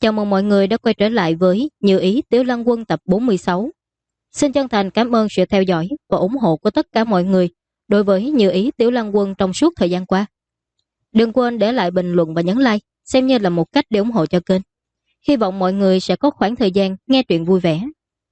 Chào mừng mọi người đã quay trở lại với Như Ý Tiểu Lăng Quân tập 46. Xin chân thành cảm ơn sự theo dõi và ủng hộ của tất cả mọi người đối với Như Ý Tiểu Lăng Quân trong suốt thời gian qua. Đừng quên để lại bình luận và nhấn like, xem như là một cách để ủng hộ cho kênh. Hy vọng mọi người sẽ có khoảng thời gian nghe truyện vui vẻ.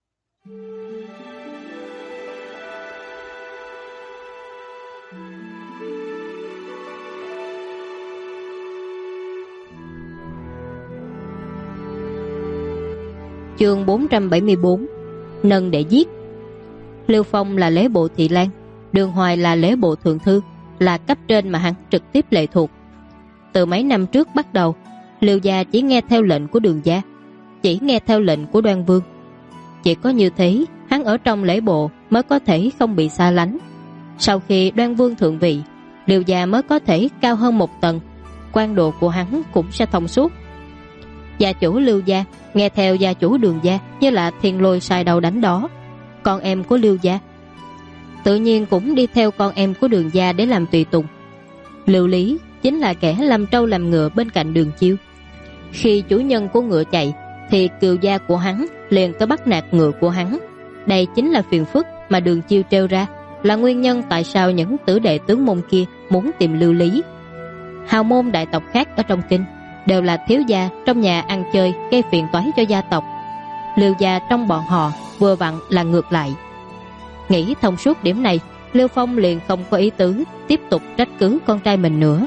Chương 474. Nâng để giết. Lưu Phong là lễ bộ thị lang, Đường Hoài là lễ bộ thượng thư, là cấp trên mà hắn trực tiếp lệ thuộc. Từ mấy năm trước bắt đầu, Lưu gia chỉ nghe theo lệnh của Đường gia, chỉ nghe theo lệnh của Đoan Vương. Chỉ có như thế, hắn ở trong lễ bộ mới có thể không bị xa lánh. Sau khi Đoan Vương thượng vị, Lưu gia mới có thể cao hơn một tầng, quan độ của hắn cũng sẽ thông suốt. Gia chủ Lưu gia nghe theo gia chủ Đường gia như là thiên lôi sai đầu đánh đó. Con em của Lưu gia tự nhiên cũng đi theo con em của Đường gia để làm tùy tùng. Lưu Lý chính là kẻ làm trâu làm ngựa bên cạnh Đường Chiêu. Khi chủ nhân của ngựa chạy thì cừu gia của hắn liền tới bắt nạt ngựa của hắn. Đây chính là phiền phức mà Đường Chiêu trêu ra, là nguyên nhân tại sao những tử đệ tướng môn kia muốn tìm Lưu Lý. Hào môn đại tộc khác ở trong kinh đều là thiếu gia trong nhà ăn chơi gây phiền toái cho gia tộc. Lưu gia trong bọn họ vừa vặn là ngược lại. Nghĩ thông suốt điểm này, Lưu Phong liền không có ý tứ tiếp tục trách cứ con trai mình nữa.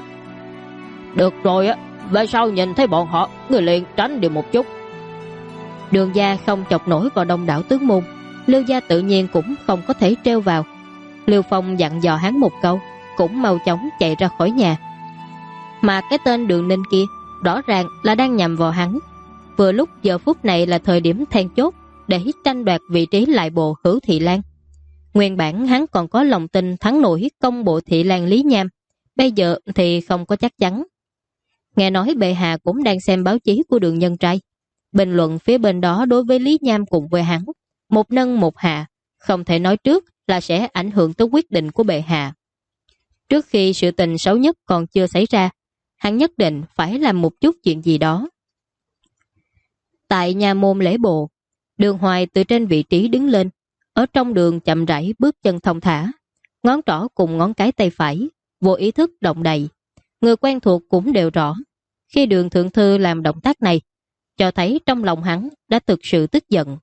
Được rồi á, về sau nhìn thấy bọn họ, người liền tránh đi một chút. Đường gia không chọc nổi vào đông đảo tướng môn, Lưu gia tự nhiên cũng không có thể treo vào. Lưu Phong dặn dò hắn một câu, cũng mau chóng chạy ra khỏi nhà. Mà cái tên Đường Ninh kia rõ ràng là đang nhằm vào hắn. Vừa lúc giờ phút này là thời điểm then chốt để tranh đoạt vị trí lại bộ Hữu Thị Lan. Nguyên bản hắn còn có lòng tin thắng nổi công bộ Thị Lan Lý Nham, bây giờ thì không có chắc chắn. Nghe nói bệ hạ cũng đang xem báo chí của Đường Nhân Trai. Bình luận phía bên đó đối với Lý Nham cùng với hắn, một nâng một hạ, không thể nói trước là sẽ ảnh hưởng tới quyết định của bệ hạ. Trước khi sự tình xấu nhất còn chưa xảy ra, hắn nhất định phải làm một chút chuyện gì đó. Tại nhà môn lễ bộ, Đường Hoài từ trên vị trí đứng lên, ở trong đường chậm rãi bước chân thong thả, ngón trỏ cùng ngón cái tay phải vô ý thức động đậy. Người quen thuộc cũng đều rõ, khi Đường thượng thư làm động tác này, cho thấy trong lòng hắn đã thực sự tức giận.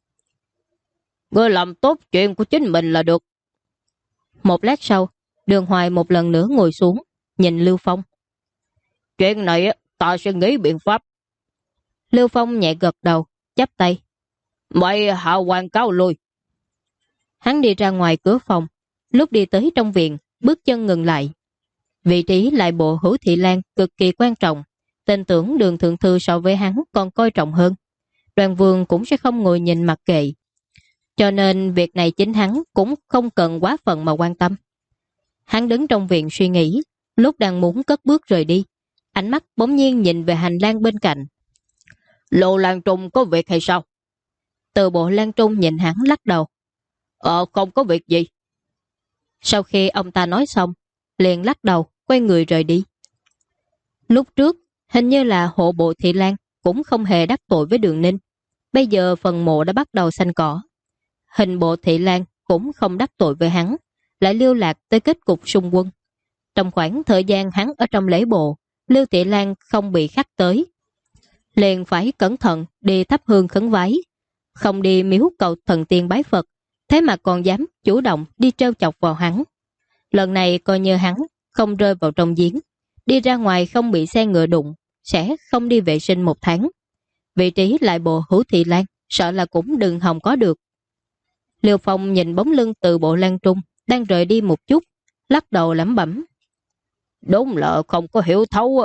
Ngươi làm tốt chuyện của chính mình là được. Một lát sau, Đường Hoài một lần nữa ngồi xuống, nhìn Lưu Phong. Chuyện này ta sẽ nghĩ biện pháp. Lưu Phong nhẹ gật đầu, chắp tay. Mày hạ quan cáo lui. Hắn đi ra ngoài cửa phòng, lúc đi tới trong viện, bước chân ngừng lại. Vị trí lại bộ Hữu Thị Lan cực kỳ quan trọng, tin tưởng Đường thượng thư so với hắn còn coi trọng hơn. Đoan Vương cũng sẽ không ngồi nhìn mặc kệ. Cho nên việc này chính hắn cũng không cần quá phần mà quan tâm. Hắn đứng trong viện suy nghĩ, lúc đang muốn cất bước rời đi, ánh mắt bỗng nhiên nhìn về hành lang bên cạnh. Lộ Lan Trung có việc hay sao? Từ bộ Lan Trung nhìn hắn lắc đầu. Không có việc gì. Sau khi ông ta nói xong, liền lắc đầu, quay người rời đi. Lúc trước, hình như là hộ bộ Thị Lan cũng không hề đắc tội với Đường Ninh. Bây giờ phần mộ đã bắt đầu xanh cỏ. Hình bộ Thị Lan cũng không đắc tội với hắn, lại lưu lạc tới kết cục xung quân. Trong khoảng thời gian hắn ở trong lễ bộ, Lưu Thị Lan không bị khắc tới, liền phải cẩn thận đi thắp hương khấn vái, không đi miếu cầu thần tiên bái Phật, thế mà còn dám chủ động đi trêu chọc vào hắn. Lần này coi như hắn không rơi vào trong giếng, đi ra ngoài không bị xe ngựa đụng, sẽ không đi vệ sinh 1 tháng. Vị trí lại bộ Hữu Thị Lan sợ là cũng đừng hòng có được. Lưu Phong nhìn bóng lưng Từ bộ Lan Trung đang rời đi một chút, lắc đầu lẩm bẩm. Đúng là không có hiểu thấu.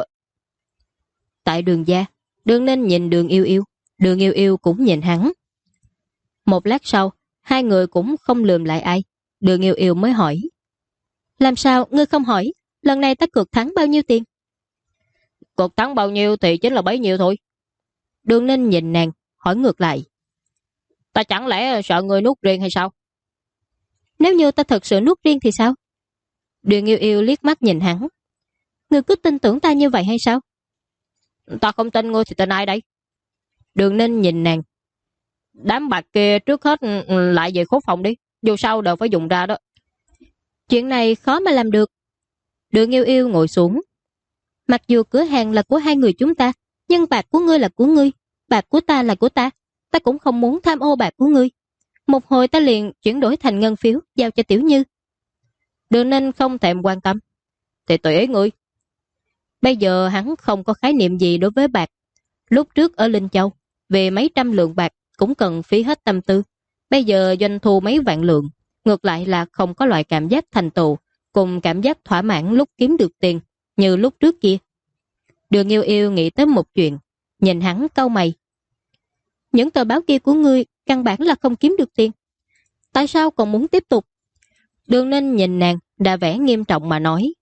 Tại Đường gia, Đường Ninh nhìn Đường Yêu Yêu, Đường Yêu Yêu cũng nhìn hắn. Một lát sau, hai người cũng không lườm lại ai. Đường Yêu Yêu mới hỏi. Làm sao ngươi không hỏi, lần này ta cược thắng bao nhiêu tiền? Cược thắng bao nhiêu thì chính là bấy nhiêu thôi. Đường Ninh nhìn nàng, hỏi ngược lại. Ta chẳng lẽ sợ ngươi nuốt riêng hay sao? Nếu như ta thật sự nuốt riêng thì sao? Đường Yêu Yêu liếc mắt nhìn hắn. Ngươi cứ tin tưởng ta như vậy hay sao? Ta không tin ngươi thì tin ai đây? Đường Ninh nhìn nàng. Đám bạc kia trước hết lại về khố phòng đi, dù sao đều phải dùng ra đó. Chuyện này khó mà làm được. Đường Yêu Yêu ngồi xuống. Mặc dù cửa hàng là của hai người chúng ta, nhưng bạc của ngươi là của ngươi, bạc của ta là của ta. Ta cũng không muốn tham ô bạc của ngươi. Một hồi ta liền chuyển đổi thành ngân phiếu giao cho Tiểu Như. Đường Ninh không thèm quan tâm. Thì tùy ý ngươi. Bây giờ hắn không có khái niệm gì đối với bạc. Lúc trước ở Linh Châu, về mấy trăm lượng bạc cũng cần phí hết tâm tư. Bây giờ doanh thu mấy vạn lượng, ngược lại là không có loại cảm giác thành tựu cùng cảm giác thỏa mãn lúc kiếm được tiền như lúc trước kia. Đường Yêu Yêu nghĩ tới một chuyện, nhìn hắn cau mày. Những tờ báo kia của ngươi căn bản là không kiếm được tiền. Tại sao còn muốn tiếp tục? Đường Ninh nhìn nàng, đã vẻ nghiêm trọng mà nói.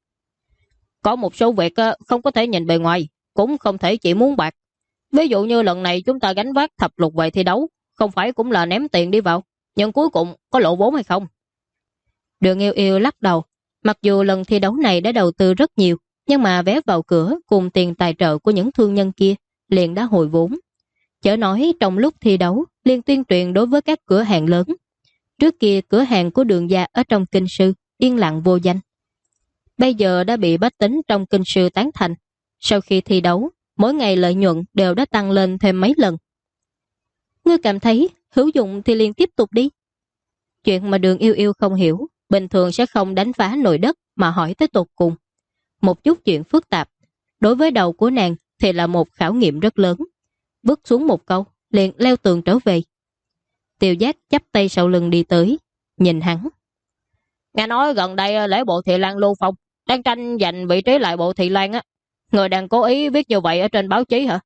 Có một số việc không có thể nhìn bề ngoài, cũng không thể chỉ muốn bạc. Ví dụ như lần này chúng ta gánh vác thập lục về thi đấu, không phải cũng là ném tiền đi vào, nhưng cuối cùng có lộ vốn hay không? Đường Yêu Yêu lắc đầu. Mặc dù lần thi đấu này đã đầu tư rất nhiều, nhưng mà vé vào cửa cùng tiền tài trợ của những thương nhân kia liền đã hồi vốn. Chớ nói trong lúc thi đấu liền tuyên truyền đối với các cửa hàng lớn. Trước kia cửa hàng của Đường gia ở trong kinh sư yên lặng vô danh. Bây giờ đã bị bách tính trong kinh sư tán thành. Sau khi thi đấu, mỗi ngày lợi nhuận đều đã tăng lên thêm mấy lần. Ngươi cảm thấy hữu dụng thì liền tiếp tục đi. Chuyện mà Đường Yêu Yêu không hiểu, bình thường sẽ không đánh phá nội đất mà hỏi tới tột cùng. Một chút chuyện phức tạp, đối với đầu của nàng thì là một khảo nghiệm rất lớn. Vứt xuống một câu, liền leo tường trở về. Tiêu Giác chắp tay sau lưng đi tới, nhìn hắn. Nghe nói gần đây lễ bộ Thị Lan Lưu Phong đang tranh giành vị trí lại bộ Thị Lan á. Người đang cố ý viết như vậy ở trên báo chí hả?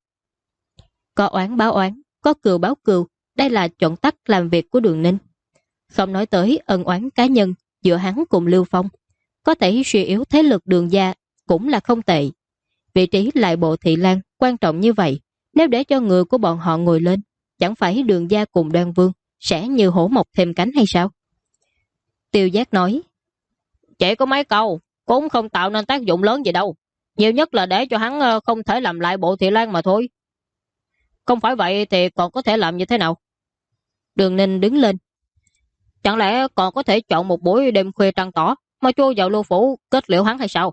Có oán báo oán, có cừu báo cừu. Đây là chuẩn tắc làm việc của Đường Ninh. Không nói tới ân oán cá nhân giữa hắn cùng Lưu Phong. Có thể suy yếu thế lực Đường gia cũng là không tệ. Vị trí lại bộ Thị Lan quan trọng như vậy, nếu để cho người của bọn họ ngồi lên, chẳng phải Đường gia cùng Đoan Vương sẽ như hổ mọc thêm cánh hay sao? Tiêu Giác nói, chỉ có mấy câu, cũng không tạo nên tác dụng lớn gì đâu. Nhiều nhất là để cho hắn không thể làm lại bộ Thị Lan mà thôi. Không phải vậy thì còn có thể làm như thế nào? Đường Ninh đứng lên. Chẳng lẽ còn có thể chọn một buổi đêm khuya trăng tỏ mà chui vào Lưu Phủ kết liễu hắn hay sao?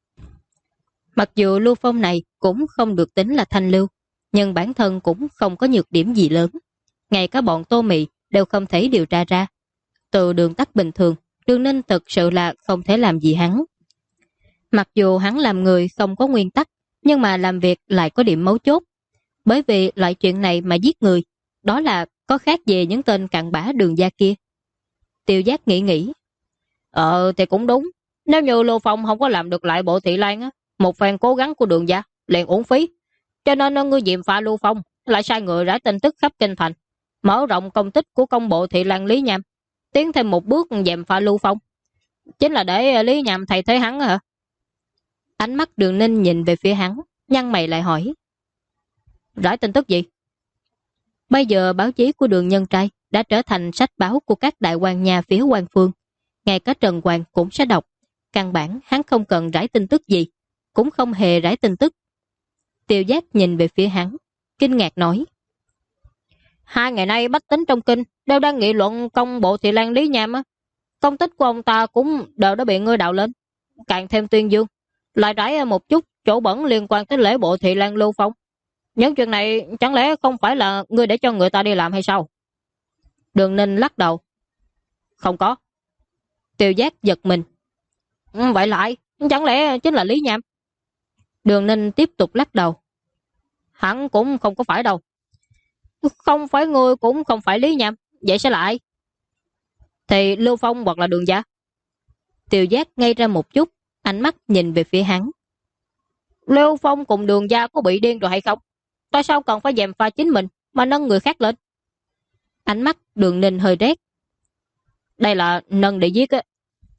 Mặc dù Lưu Phong này cũng không được tính là thanh lưu, nhưng bản thân cũng không có nhược điểm gì lớn. Ngay cả bọn Tô Mị đều không thể điều tra ra. Từ đường tắt bình thường, Đường Ninh thực sự là không thể làm gì hắn. Mặc dù hắn làm người không có nguyên tắc, nhưng mà làm việc lại có điểm mấu chốt. Bởi vì loại chuyện này mà giết người, đó là có khác về những tên cặn bã Đường gia kia. Tiêu Giác nghĩ. Thì cũng đúng. Nếu như Lưu Phong không có làm được lại bộ Thị Lan á, một phen cố gắng của Đường gia liền uổng phí. Cho nên ngươi diệm pha Lưu Phong lại sai người rải tin tức khắp kinh thành, mở rộng công tích của công bộ Thị Lan Lý Nham, tiến thêm một bước dèm pha Lưu Phong. Chính là để Lý Nham thay thế hắn hả? Ánh mắt Đường Ninh nhìn về phía hắn, nhăn mày lại hỏi. Rải tin tức gì? Bây giờ báo chí của Đường Nhân Trai đã trở thành sách báo của các đại quan nhà phía quan phương. Ngay cả Trần Hoàng cũng sẽ đọc. Căn bản hắn không cần rải tin tức gì, cũng không hề rải tin tức. Tiêu Giác nhìn về phía hắn, kinh ngạc nói. 2 ngày nay bách tính trong kinh đều đang nghị luận công bộ Thị Lan Lý Nham á. Công tích của ông ta cũng đều đã bị ngươi đạo lên. Càng thêm tuyên dương, lại rải một chút chỗ bẩn liên quan tới lễ bộ Thị Lan Lưu Phong. Những chuyện này chẳng lẽ không phải là ngươi để cho người ta đi làm hay sao? Đường Ninh lắc đầu. Không có. Tiêu Giác giật mình. Vậy lại, chẳng lẽ chính là Lý Nham? Đường Ninh tiếp tục lắc đầu. Hắn cũng không có phải đâu. Không phải ngươi cũng không phải Lý Nham, vậy sẽ là ai? Thì Lưu Phong hoặc là Đường gia. Tiêu Giác ngay ra một chút, ánh mắt nhìn về phía hắn. Lưu Phong cùng Đường gia có bị điên rồi hay không? Tại sao còn phải gièm pha chính mình mà nâng người khác lên? Ánh mắt Đường Ninh hơi rét. Đây là nâng để giết á.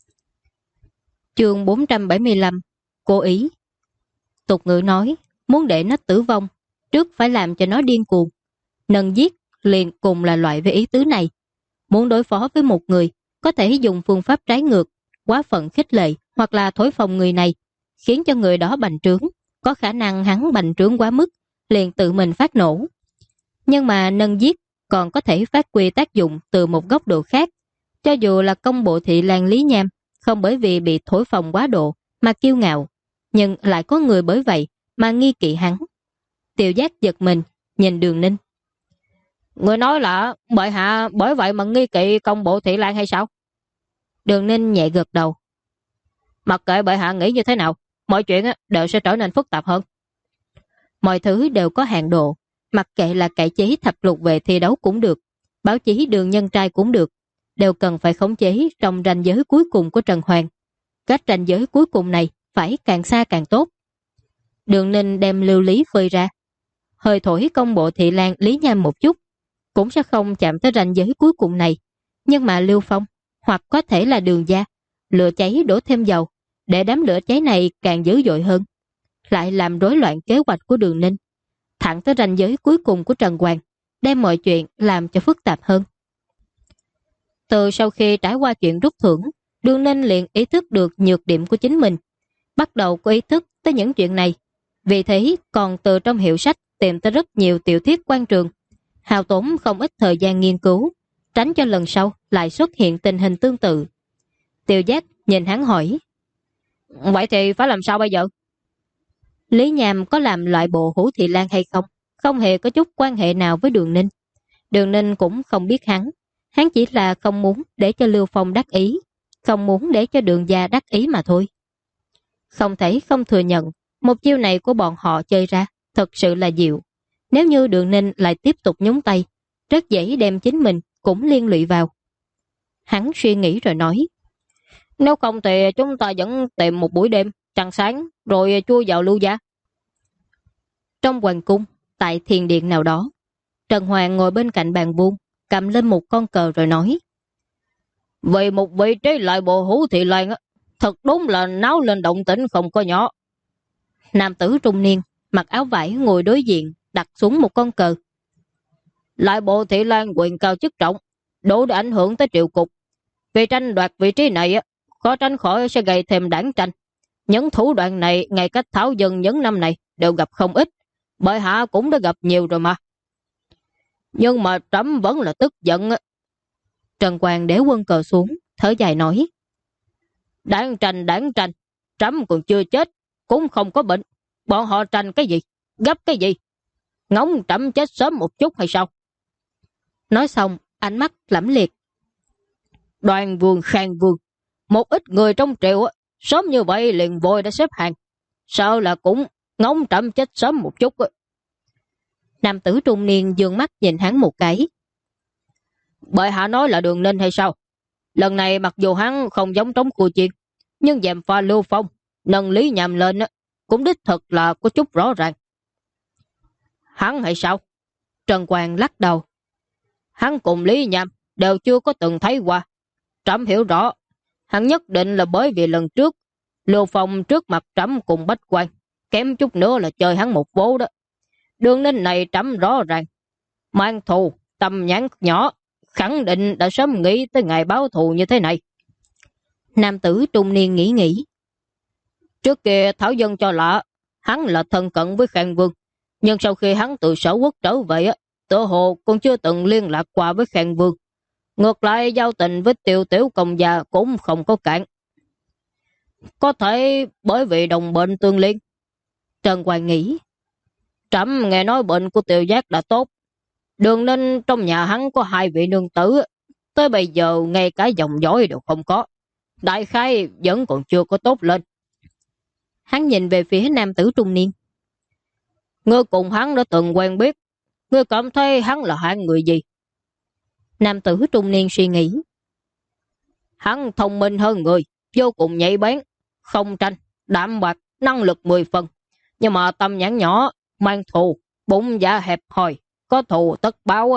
Chương 475. Cố ý. Tục ngữ nói, muốn để nó tử vong, trước phải làm cho nó điên cuồng. Nâng giết liền cùng là loại với ý tứ này. Muốn đối phó với một người, có thể dùng phương pháp trái ngược, quá phận khích lệ hoặc là thổi phồng người này, khiến cho người đó bành trướng. Có khả năng hắn bành trướng quá mức, liền tự mình phát nổ. Nhưng mà nâng giết còn có thể phát huy tác dụng từ một góc độ khác. Cho dù là công bộ thị lang Lý Nham không bởi vì bị thổi phồng quá độ mà kiêu ngạo, nhưng lại có người bởi vậy mà nghi kỵ hắn. Tiêu Giác giật mình, nhìn Đường Ninh. Người nói là bệ hạ bởi vậy mà nghi kỵ công bộ thị lang hay sao? Đường Ninh nhẹ gật đầu. Mặc kệ bệ hạ nghĩ như thế nào, mọi chuyện đều sẽ trở nên phức tạp hơn. Mọi thứ đều có hạn độ, mặc kệ là cải chế thập lục về thi đấu cũng được, báo chí Đường Nhân Trai cũng được, đều cần phải khống chế trong ranh giới cuối cùng của Trần Hoàng. Cách ranh giới cuối cùng này phải càng xa càng tốt. Đường Ninh đem lưu lý phơi ra, hơi thổi công bộ thị lang Lý Nham một chút, cũng sẽ không chạm tới ranh giới cuối cùng này. Nhưng mà Lưu Phong, hoặc có thể là Đường gia, lửa cháy đổ thêm dầu, để đám lửa cháy này càng dữ dội hơn, lại làm rối loạn kế hoạch của Đường Ninh, thẳng tới ranh giới cuối cùng của Trần Hoàng, đem mọi chuyện làm cho phức tạp hơn. Từ sau khi trải qua chuyện rút thưởng, Đường Ninh liền ý thức được nhược điểm của chính mình, bắt đầu có ý thức tới những chuyện này. Vì thế còn từ trong hiệu sách tìm tới rất nhiều tiểu thuyết quan trường, hao tốn không ít thời gian nghiên cứu, tránh cho lần sau lại xuất hiện tình hình tương tự. Tiêu Giác nhìn hắn hỏi, vậy thì phải làm sao bây giờ? Lý Nham có làm loại bộ Hữu Thị Lan hay không, không hề có chút quan hệ nào với Đường Ninh. Đường Ninh cũng không biết hắn chỉ là không muốn để cho Lưu Phong đắc ý, không muốn để cho Đường gia đắc ý mà thôi. Không thể không thừa nhận, một chiêu này của bọn họ chơi ra thật sự là diệu. Nếu như Đường Ninh lại tiếp tục nhúng tay, rất dễ đem chính mình cũng liên lụy vào. Hắn suy nghĩ rồi nói, nếu không thì chúng ta vẫn tìm một buổi đêm trăng sáng rồi chui vào Lưu gia. Trong hoàng cung, tại thiền điện nào đó, Trần Hoàng ngồi bên cạnh bàn vuông, cầm lên một con cờ rồi nói, vì một vị trí lại bộ Hữu Thị Lan thật đúng là náo lên động tĩnh không có nhỏ. Nam tử trung niên mặc áo vải ngồi đối diện, đặt xuống một con cờ. Lại bộ Thị Lan quyền cao chức trọng, đủ để ảnh hưởng tới triều cục. Vì tranh đoạt vị trí này khó tránh khỏi sẽ gây thêm đảng tranh. Những thủ đoạn này ngày cách thảo dân những năm này đều gặp không ít, bệ hạ cũng đã gặp nhiều rồi mà. Nhưng mà trẫm vẫn là tức giận. Trần Quang để quân cờ xuống, thở dài nói, đáng tranh, trẫm còn chưa chết, cũng không có bệnh. Bọn họ tranh cái gì, gấp cái gì, ngóng trẫm chết sớm một chút hay sao? Nói xong, ánh mắt lẫm liệt. Đoàn Vương, Khang Vương, một ít người trong triều sớm như vậy liền vội đã xếp hàng, sợ là cũng ngóng trẫm chết sớm một chút. Nam tử trung niên dương mắt nhìn hắn một cái. Bệ hạ nói là Đường Ninh hay sao? Lần này mặc dù hắn không giống Trống Cua Chiên, nhưng dèm pha Lưu Phong nâng Lý Nham lên cũng đích thực là có chút rõ ràng. Hắn hay sao? Trần Quang lắc đầu. Hắn cùng Lý Nham đều chưa có từng thấy qua. Trẫm hiểu rõ, hắn nhất định là bởi vì lần trước Lưu Phong trước mặt trẫm cùng Bách Quan, kém chút nữa là chơi hắn một vố đó. Đường Ninh này trẫm rõ ràng, mang thù, tầm nhãn nhỏ, khẳng định đã sớm nghĩ tới ngày báo thù như thế này. Nam tử trung niên nghĩ. Trước kia Thảo Dân cho lạ, hắn là thân cận với Khang Vương, nhưng sau khi hắn từ Sở Quốc trở về tựa hồ còn chưa từng liên lạc qua với Khang Vương. Ngược lại giao tình với Tiêu Tiểu Công gia cũng không có cản. Có thể bởi vì đồng bệnh tương liên. Trần Hoàng nghĩ. Trẫm nghe nói bệnh của Tiêu Giác đã tốt. Đường Ninh trong nhà hắn có 2 vị nương tử, tới bây giờ ngay cả dòng dõi đều không có. Đại khái vẫn còn chưa có tốt lên. Hắn nhìn về phía nam tử trung niên. Ngươi cùng hắn đã từng quen biết, ngươi cảm thấy hắn là hạng người gì? Nam tử trung niên suy nghĩ. Hắn thông minh hơn người, vô cùng nhạy bén, không tranh, đạm bạc, năng lực 10 phần. Nhưng mà tâm nhãn nhỏ, mang thù, bụng dạ hẹp hòi, có thù tất báo.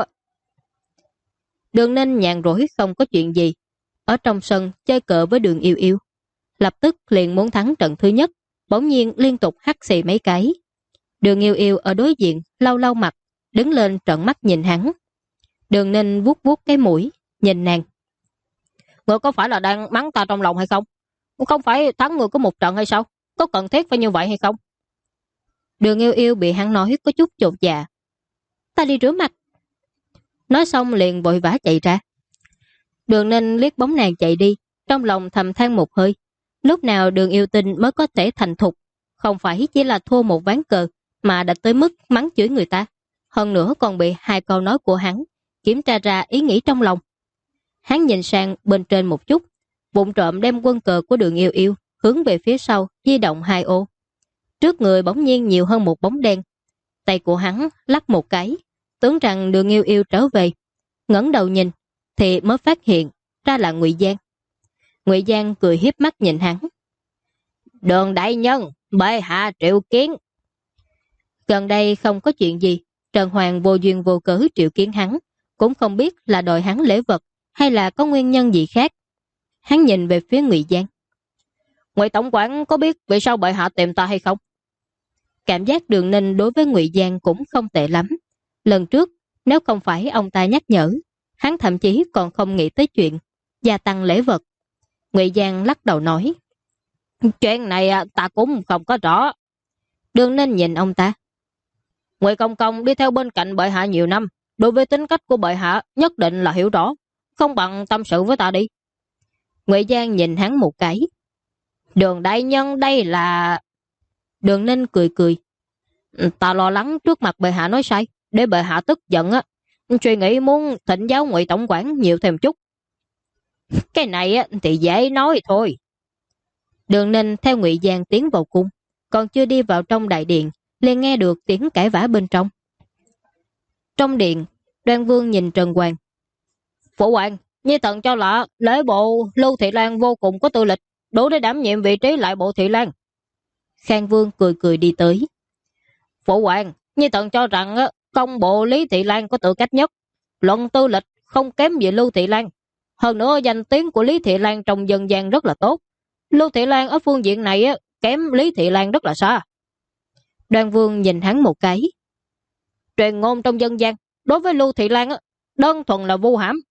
Đường Ninh nhàn rỗi không có chuyện gì, ở trong sân chơi cờ với Đường Yêu Yêu. Lập tức liền muốn thắng trận thứ nhất, bỗng nhiên liên tục hắt xì mấy cái. Đường Yêu Yêu ở đối diện lau lau mặt, đứng lên trợn mắt nhìn hắn. Đường Ninh vuốt vuốt cái mũi, nhìn nàng. Ngươi có phải là đang mắng ta trong lòng hay không? Không phải thắng người có một trận hay sao? Có cần thiết phải như vậy hay không? Đường Yêu Yêu bị hắn nói có chút chột dạ. ta đi rửa mặt. Nói xong liền vội vã chạy ra. Đường Ninh liếc bóng nàng chạy đi, trong lòng thầm than một hơi. Lúc nào Đường Yêu Tinh mới có thể thành thục, không phải chỉ là thua một ván cờ mà đã tới mức mắng chửi người ta. Hơn nữa còn bị hai câu nói của hắn kiểm tra ra ý nghĩ trong lòng. Hắn nhìn sang bên trên một chút, vụng trộm đem quân cờ của Đường Yêu Yêu hướng về phía sau, di động 2 ô. Trước người bỗng nhiên nhiều hơn một bóng đen. Tay của hắn lắc một cái, tưởng rằng Đường Yêu Yêu trở về. Ngẩng đầu nhìn thì mới phát hiện ra là Ngụy Giang. Ngụy Giang cười hiếp mắt nhìn hắn. Đường đại nhân, bệ hạ triệu kiến. Gần đây không có chuyện gì, Trần Hoàng vô duyên vô cớ triệu kiến hắn, cũng không biết là đòi hắn lễ vật hay là có nguyên nhân gì khác. Hắn nhìn về phía Ngụy Giang. Ngụy tổng quản có biết vì sao bệ hạ tìm ta hay không? Cảm giác Đường Ninh đối với Ngụy Giang cũng không tệ lắm. Lần trước, nếu không phải ông ta nhắc nhở, hắn thậm chí còn không nghĩ tới chuyện gia tăng lễ vật. Ngụy Giang lắc đầu nói. Chuyện này ta cũng không có rõ. Đường Ninh nhìn ông ta. Ngụy Công Công đi theo bên cạnh bệ hạ nhiều năm, đối với tính cách của bệ hạ nhất định là hiểu rõ, không bằng tâm sự với ta đi. Ngụy Giang nhìn hắn một cái. Đường đại nhân đây là... Đường Ninh cười cười. Ta lo lắng trước mặt bệ hạ nói sai, để bệ hạ tức giận á. Suy nghĩ muốn thỉnh giáo Ngụy tổng quản nhiều thêm chút. Cái này thì dễ nói thôi. Đường Ninh theo Ngụy Giang tiến vào cung, còn chưa đi vào trong đại điện, liền nghe được tiếng cãi vã bên trong. Trong điện, Đoan Vương nhìn Trần Hoàng. Phụ hoàng, Nhi thần cho là lễ bộ Lưu Thị Lan vô cùng có tư lịch, đủ để đảm nhiệm vị trí lại bộ Thị Lan. Khang Vương cười cười đi tới. Phụ hoàng, Nhi thần cho rằng công bộ Lý Thị Lan có tư cách nhất, luận tư lịch không kém gì Lưu Thị Lan. Hơn nữa danh tiếng của Lý Thị Lan trong dân gian rất là tốt. Lưu Thị Lan ở phương diện này kém Lý Thị Lan rất là xa. Đoan Vương nhìn hắn một cái. Truyền ngôn trong dân gian đối với Lưu Thị Lan đơn thuần là vu hãm.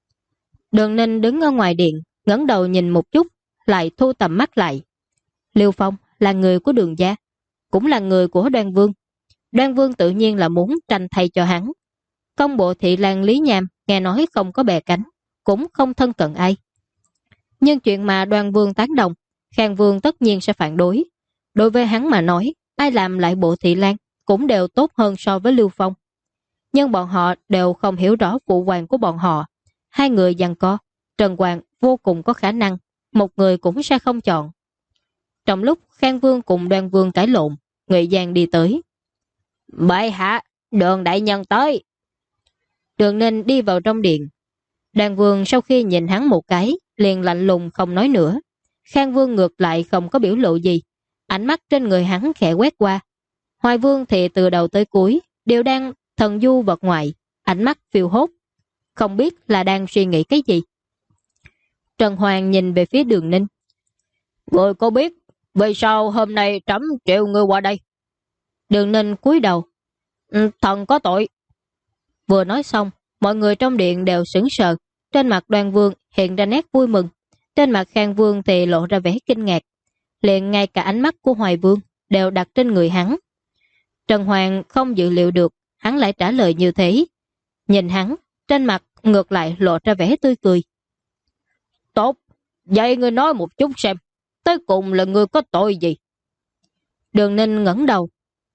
Đường Ninh đứng ở ngoài điện, ngẩng đầu nhìn một chút, lại thu tầm mắt lại. Liêu Phong là người của Đường gia, cũng là người của Đoan Vương. Đoan Vương tự nhiên là muốn tranh thay cho hắn. Công bộ Thị Lan Lý Nham nghe nói không có bè cánh, cũng không thân cận ai. Nhưng chuyện mà Đoan Vương tán đồng, Khang Vương tất nhiên sẽ phản đối. Đối với hắn mà nói, ai làm lại bộ Thị Lan cũng đều tốt hơn so với Lưu Phong. Nhưng bọn họ đều không hiểu rõ phụ hoàng của bọn họ. Hai người giằng co, Trần Hoàng vô cùng có khả năng, một người cũng sẽ không chọn. Trong lúc Khang Vương cùng Đoan Vương cãi lộn, Ngụy Giang đi tới. Bệ hạ, Đường đại nhân tới. Đường Ninh đi vào trong điện. Đoan Vương sau khi nhìn hắn một cái, liền lạnh lùng không nói nữa. Khang Vương ngược lại không có biểu lộ gì, ánh mắt trên người hắn khẽ quét qua. Hoài Vương thì từ đầu tới cuối đều đang thần du vật ngoại, ánh mắt phiêu hốt, không biết là đang suy nghĩ cái gì. Trần Hoàng nhìn về phía Đường Ninh. Người có biết vì sao hôm nay trẫm triệu ngươi qua đây? Đường Ninh cúi đầu. Thần có tội. Vừa nói xong, mọi người trong điện đều sững sờ. Trên mặt Đoan Vương hiện ra nét vui mừng, trên mặt Khang Vương thì lộ ra vẻ kinh ngạc. Liền ngay cả ánh mắt của Hoài Vương đều đặt trên người hắn. Trần Hoàng không dự liệu được hắn lại trả lời như thế. Nhìn hắn, trên mặt ngược lại lộ ra vẻ tươi cười. Tốt, vậy ngươi nói một chút xem, tới cùng là ngươi có tội gì? Đường Ninh ngẩng đầu.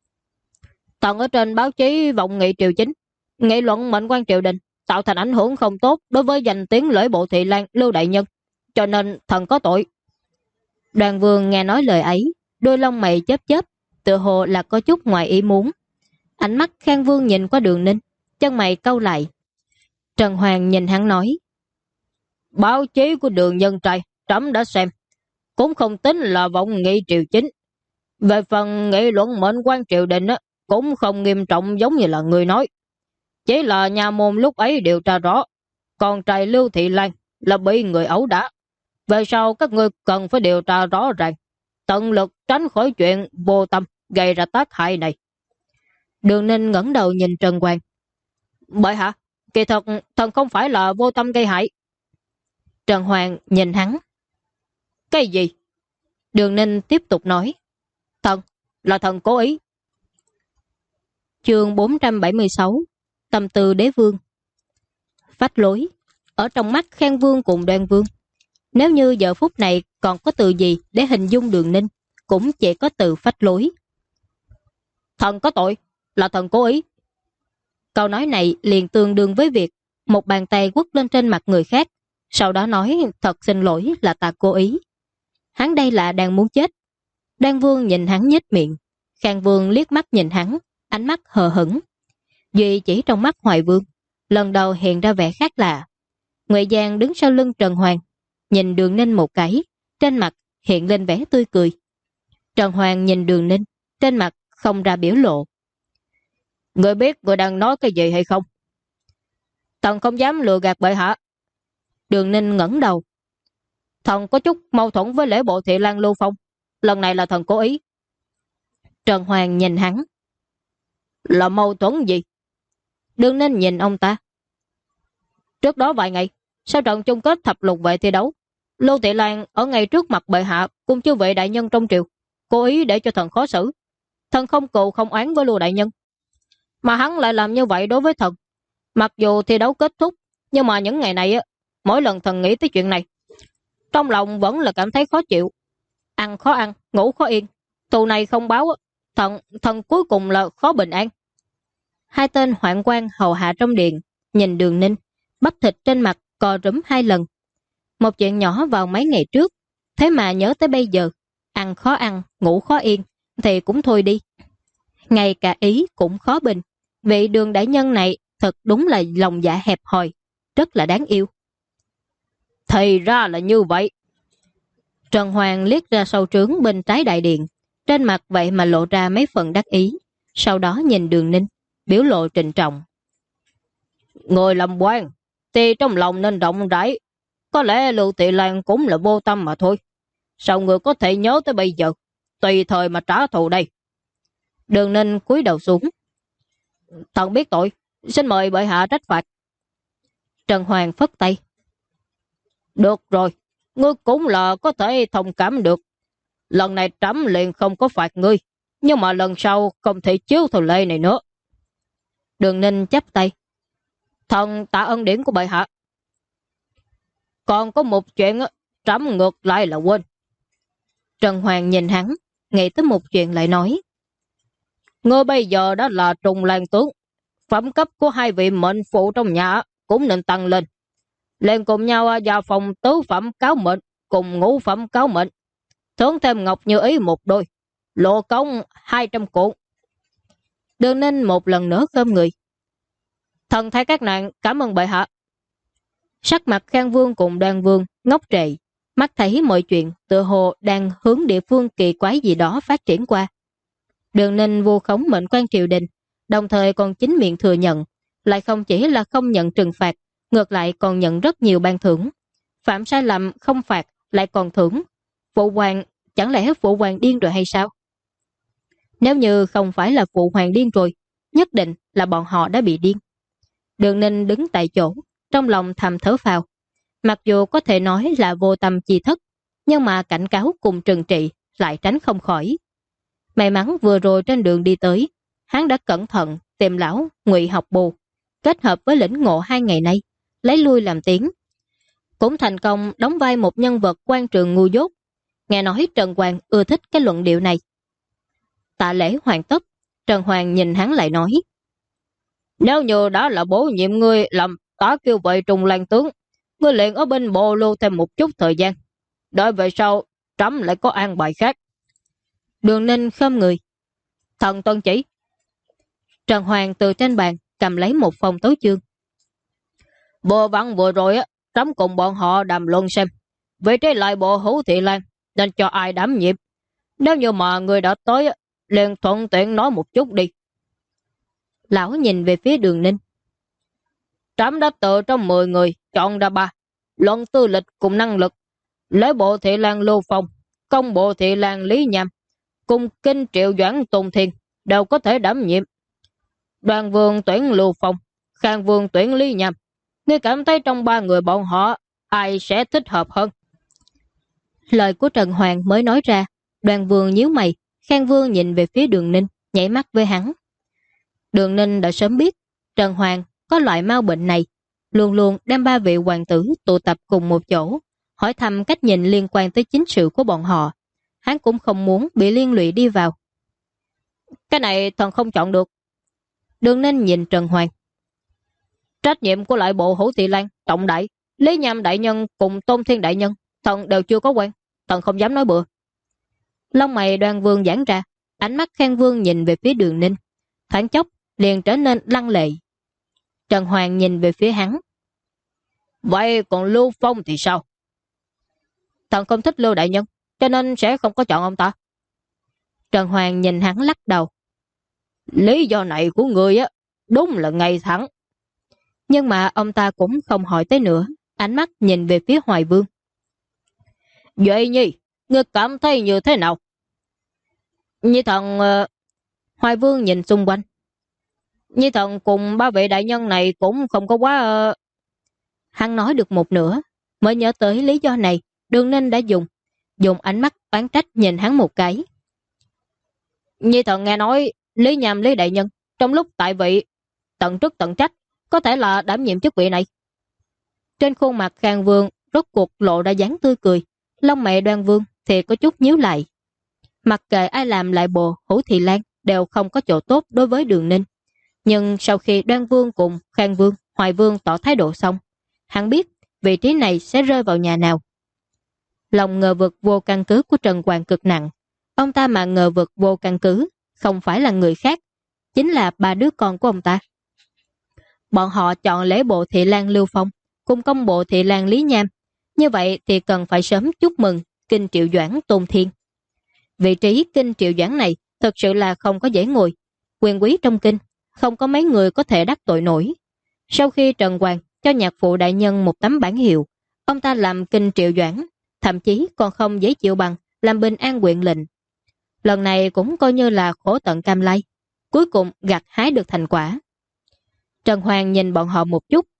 Thần ở trên báo chí vọng nghị triều chính, nghị luận mệnh quan triều đình, tạo thành ảnh hưởng không tốt đối với danh tiếng lễ bộ Thị Lan Lưu đại nhân, cho nên thần có tội. Đoan Vương nghe nói lời ấy, đôi lông mày chớp chớp, tựa hồ là có chút ngoài ý muốn. Ánh mắt Khang Vương nhìn qua Đường Ninh, chân mày cau lại. Trần Hoàng nhìn hắn nói. Báo chí của Đường nhân trai trẫm đã xem, cũng không tính là vọng nghị triều chính. Về phần nghị luận mệnh quan triều đình cũng không nghiêm trọng giống như là người nói. Chỉ là nhà môn lúc ấy điều tra rõ, con trai Lưu Thị Lan là bị người ẩu đả. Về sau các ngươi cần phải điều tra rõ ràng, tận lực tránh khỏi chuyện vô tâm gây ra tác hại này. Đường Ninh ngẩng đầu nhìn Trần Hoàng. Bệ hạ, kỳ thật thần không phải là vô tâm gây hại. Trần Hoàng nhìn hắn. Cái gì? Đường Ninh tiếp tục nói. Thần, là thần cố ý. Chương 476, tâm tư đế vương. Phách lối, ở trong mắt Khang Vương cùng Đoan Vương. Nếu như giờ phút này còn có từ gì để hình dung Đường Ninh, cũng chỉ có từ phách lối. Thần có tội, là thần cố ý. Câu nói này liền tương đương với việc một bàn tay quất lên trên mặt người khác, sau đó nói thật xin lỗi là ta cố ý. Hắn đây là đang muốn chết. Đoan Vương nhìn hắn nhếch miệng, Khang Vương liếc mắt nhìn hắn, ánh mắt hờ hững. Duy chỉ trong mắt Hoài Vương, lần đầu hiện ra vẻ khác lạ. Ngụy Giang đứng sau lưng Trần Hoàng, nhìn Đường Ninh một cái, trên mặt hiện lên vẻ tươi cười. Trần Hoàng nhìn Đường Ninh, trên mặt không ra biểu lộ. Người biết người đang nói cái gì hay không? Thần không dám lừa gạt bệ hạ. Đường Ninh ngẩng đầu. Thần có chút mâu thuẫn với lễ bộ Thị Lang Lưu Phong, lần này là thần cố ý. Trần Hoàng nhìn hắn. Là mâu thuẫn gì? Đường Ninh nhìn ông ta. Trước đó vài ngày, sau trận chung kết thập lục vệ thi đấu, Lưu Thị Lan ở ngay trước mặt bệ hạ cùng chư vị đại nhân trong triều, cố ý để cho thần khó xử. Thần không cừu không oán với Lưu đại nhân, mà hắn lại làm như vậy đối với thần. Mặc dù thi đấu kết thúc, nhưng mà những ngày này mỗi lần thần nghĩ tới chuyện này, trong lòng vẫn là cảm thấy khó chịu. Ăn khó ăn, ngủ khó yên. Tù này không báo, thần cuối cùng là khó bình an. Hai tên hoạn quan hầu hạ trong điện nhìn Đường Ninh, bắp thịt trên mặt co rúm 2 lần. Một chuyện nhỏ vào mấy ngày trước, thế mà nhớ tới bây giờ. Ăn khó ăn, ngủ khó yên, thì cũng thôi đi. Ngay cả ý cũng khó bình. Vị Đường đại nhân này thật đúng là lòng dạ hẹp hòi, rất là đáng yêu. Thì ra là như vậy. Trần Hoàng liếc ra sau trướng bên trái đại điện, trên mặt vậy mà lộ ra mấy phần đắc ý. Sau đó nhìn Đường Ninh, biểu lộ trịnh trọng. Người làm quan thì trong lòng nên rộng rãi. Có lẽ Lưu Thị Lan cũng là vô tâm mà thôi. Sao người có thể nhớ tới bây giờ, tùy thời mà trả thù đây? Đường Ninh cúi đầu xuống. Thần biết tội, xin mời bệ hạ trách phạt. Trần Hoàng phất tay. Được rồi, ngươi cũng là có thể thông cảm được. Lần này trẫm liền không có phạt ngươi, nhưng mà lần sau không thể chiếu theo lệ này nữa. Đường Ninh chắp tay. Thần tạ ân điển của bệ hạ. Còn có một chuyện trẫm ngược lại là quên. Trần Hoàng nhìn hắn, nghĩ tới một chuyện lại nói. Ngươi bây giờ đã là Trùng Lang tướng, phẩm cấp của hai vị mệnh phụ trong nhà cũng nên tăng lên. Lên cùng nhau vào phòng tứ phẩm cáo mệnh cùng ngũ phẩm cáo mệnh, thưởng thêm ngọc như ý một đôi, lộ công 200 cuộn. Đường Ninh một lần nữa khom người. Thần thay các nạn cảm ơn bệ hạ. Sắc mặt Khang Vương cùng Đoan Vương ngốc trệ, mắt thấy mọi chuyện tựa hồ đang hướng địa phương kỳ quái gì đó phát triển qua. Đường Ninh vu khống mệnh quan triều đình, đồng thời còn chính miệng thừa nhận, lại không chỉ là không nhận trừng phạt, ngược lại còn nhận rất nhiều ban thưởng. Phạm sai lầm không phạt, lại còn thưởng. Phụ hoàng, chẳng lẽ phụ hoàng điên rồi hay sao? Nếu như không phải là phụ hoàng điên rồi, nhất định là bọn họ đã bị điên. Đường Ninh đứng tại chỗ, trong lòng thầm thở phào. Mặc dù có thể nói là vô tâm chi thất, nhưng mà cảnh cáo cùng trừng trị lại tránh không khỏi. May mắn vừa rồi trên đường đi tới, hắn đã cẩn thận tìm lão Ngụy Học Bù, kết hợp với lĩnh ngộ 2 ngày nay, lấy lui làm tiếng. Cũng thành công đóng vai một nhân vật quan trường ngu dốt. Nghe nói Trần Hoàng ưa thích cái luận điệu này. Tạ lễ hoàn tất, Trần Hoàng nhìn hắn lại nói. Nếu như đã là bổ nhiệm ngươi làm tá kêu vậy Trùng Lang tướng, ngươi liền ở bên bộ lưu thêm một chút thời gian. Đợi về sau, trẫm lại có an bài khác. Đường Ninh khom người. Thần tuân chỉ. Trần Hoàng từ trên bàn cầm lấy một phong tấu chương. Vừa vặn vừa rồi trẫm cùng bọn họ đàm luận xem vị trí lại bộ Hữu Thị Lan nên cho ai đảm nhiệm. Nếu như mà người đã tới, liền thuận tiện nói một chút đi. Lão nhìn về phía Đường Ninh. Trẫm đã tự trong 10 người chọn ra 3, luận tư lịch cùng năng lực. Lễ bộ Thị Lan Lưu Phong, công bộ Thị Lan Lý Nham cùng kinh Triệu Doãn Tùng Thiên đều có thể đảm nhiệm. Đoàn Vương tuyển Lưu Phong, Khang Vương tuyển Lý Nham. Ngươi cảm thấy trong 3 người bọn họ ai sẽ thích hợp hơn? Lời của Trần Hoàng mới nói ra, Đoàn Vương nhíu mày, Khang Vương nhìn về phía Đường Ninh, nhảy mắt với hắn. Đường Ninh đã sớm biết Trần Hoàng có loại mau bệnh này, luôn luôn đem ba vị hoàng tử tụ tập cùng một chỗ, hỏi thăm cách nhìn liên quan tới chính sự của bọn họ. Hắn cũng không muốn bị liên lụy đi vào. Cái này thần không chọn được. Đường Ninh nhìn Trần Hoàng. Trách nhiệm của lại bộ Hữu Thị Lan trọng đại, Lý Nham đại nhân cùng Tôn Thiên đại nhân, thần đều chưa có quen, thần không dám nói bừa. Lông mày Đoan Vương giãn ra, ánh mắt khen vương nhìn về phía Đường Ninh, thoáng chốc liền trở nên lăng lệ. Trần Hoàng nhìn về phía hắn. Vậy còn Lưu Phong thì sao? Thần không thích Lưu đại nhân, cho nên sẽ không có chọn ông ta. Trần Hoàng nhìn hắn lắc đầu. Lý do này của người á, đúng là ngay thẳng. Nhưng mà ông ta cũng không hỏi tới nữa, ánh mắt nhìn về phía Hoài Vương. Vậy Nhi, ngươi cảm thấy như thế nào? Nhi thần... Hoài Vương nhìn xung quanh. Nhi thần cùng ba vị đại nhân này cũng không có quá... Hắn nói được một nửa, mới nhớ tới lý do này, Đường Ninh đã dùng ánh mắt oán trách nhìn hắn một cái. Nhi thần nghe nói Lý Nham Lý đại nhân trong lúc tại vị tận chức tận trách, có thể là đảm nhiệm chức vị này. Trên khuôn mặt Khang Vương rốt cuộc lộ ra dáng tươi cười, lông mày Đoan Vương thì có chút nhíu lại. Mặc kệ ai làm lại bộ Hữu Thị Lan đều không có chỗ tốt đối với Đường Ninh. Nhưng sau khi Đoan Vương cùng Khang Vương, Hoài Vương tỏ thái độ xong, hắn biết vị trí này sẽ rơi vào nhà nào. Lòng ngờ vực vô căn cứ của Trần Hoàng cực nặng. Ông ta mà ngờ vực vô căn cứ, không phải là người khác, chính là ba đứa con của ông ta. Bọn họ chọn lễ bộ Thị Lan Lưu Phong cùng công bộ Thị Lan Lý Nham. Như vậy thì cần phải sớm chúc mừng Kinh Triệu Doãn Tôn Thiên. Vị trí Kinh Triệu Doãn này thật sự là không có dễ ngồi. Quyền quý trong kinh, không có mấy người có thể đắc tội nổi. Sau khi Trần Hoàng cho nhạc phụ đại nhân một tấm bản hiệu, ông ta làm Kinh Triệu Doãn, thậm chí còn không dễ chịu bằng làm Bình An huyện lệnh. Lần này cũng coi như là khổ tận cam lai, cuối cùng gặt hái được thành quả. Trần Hoàng nhìn bọn họ một chút.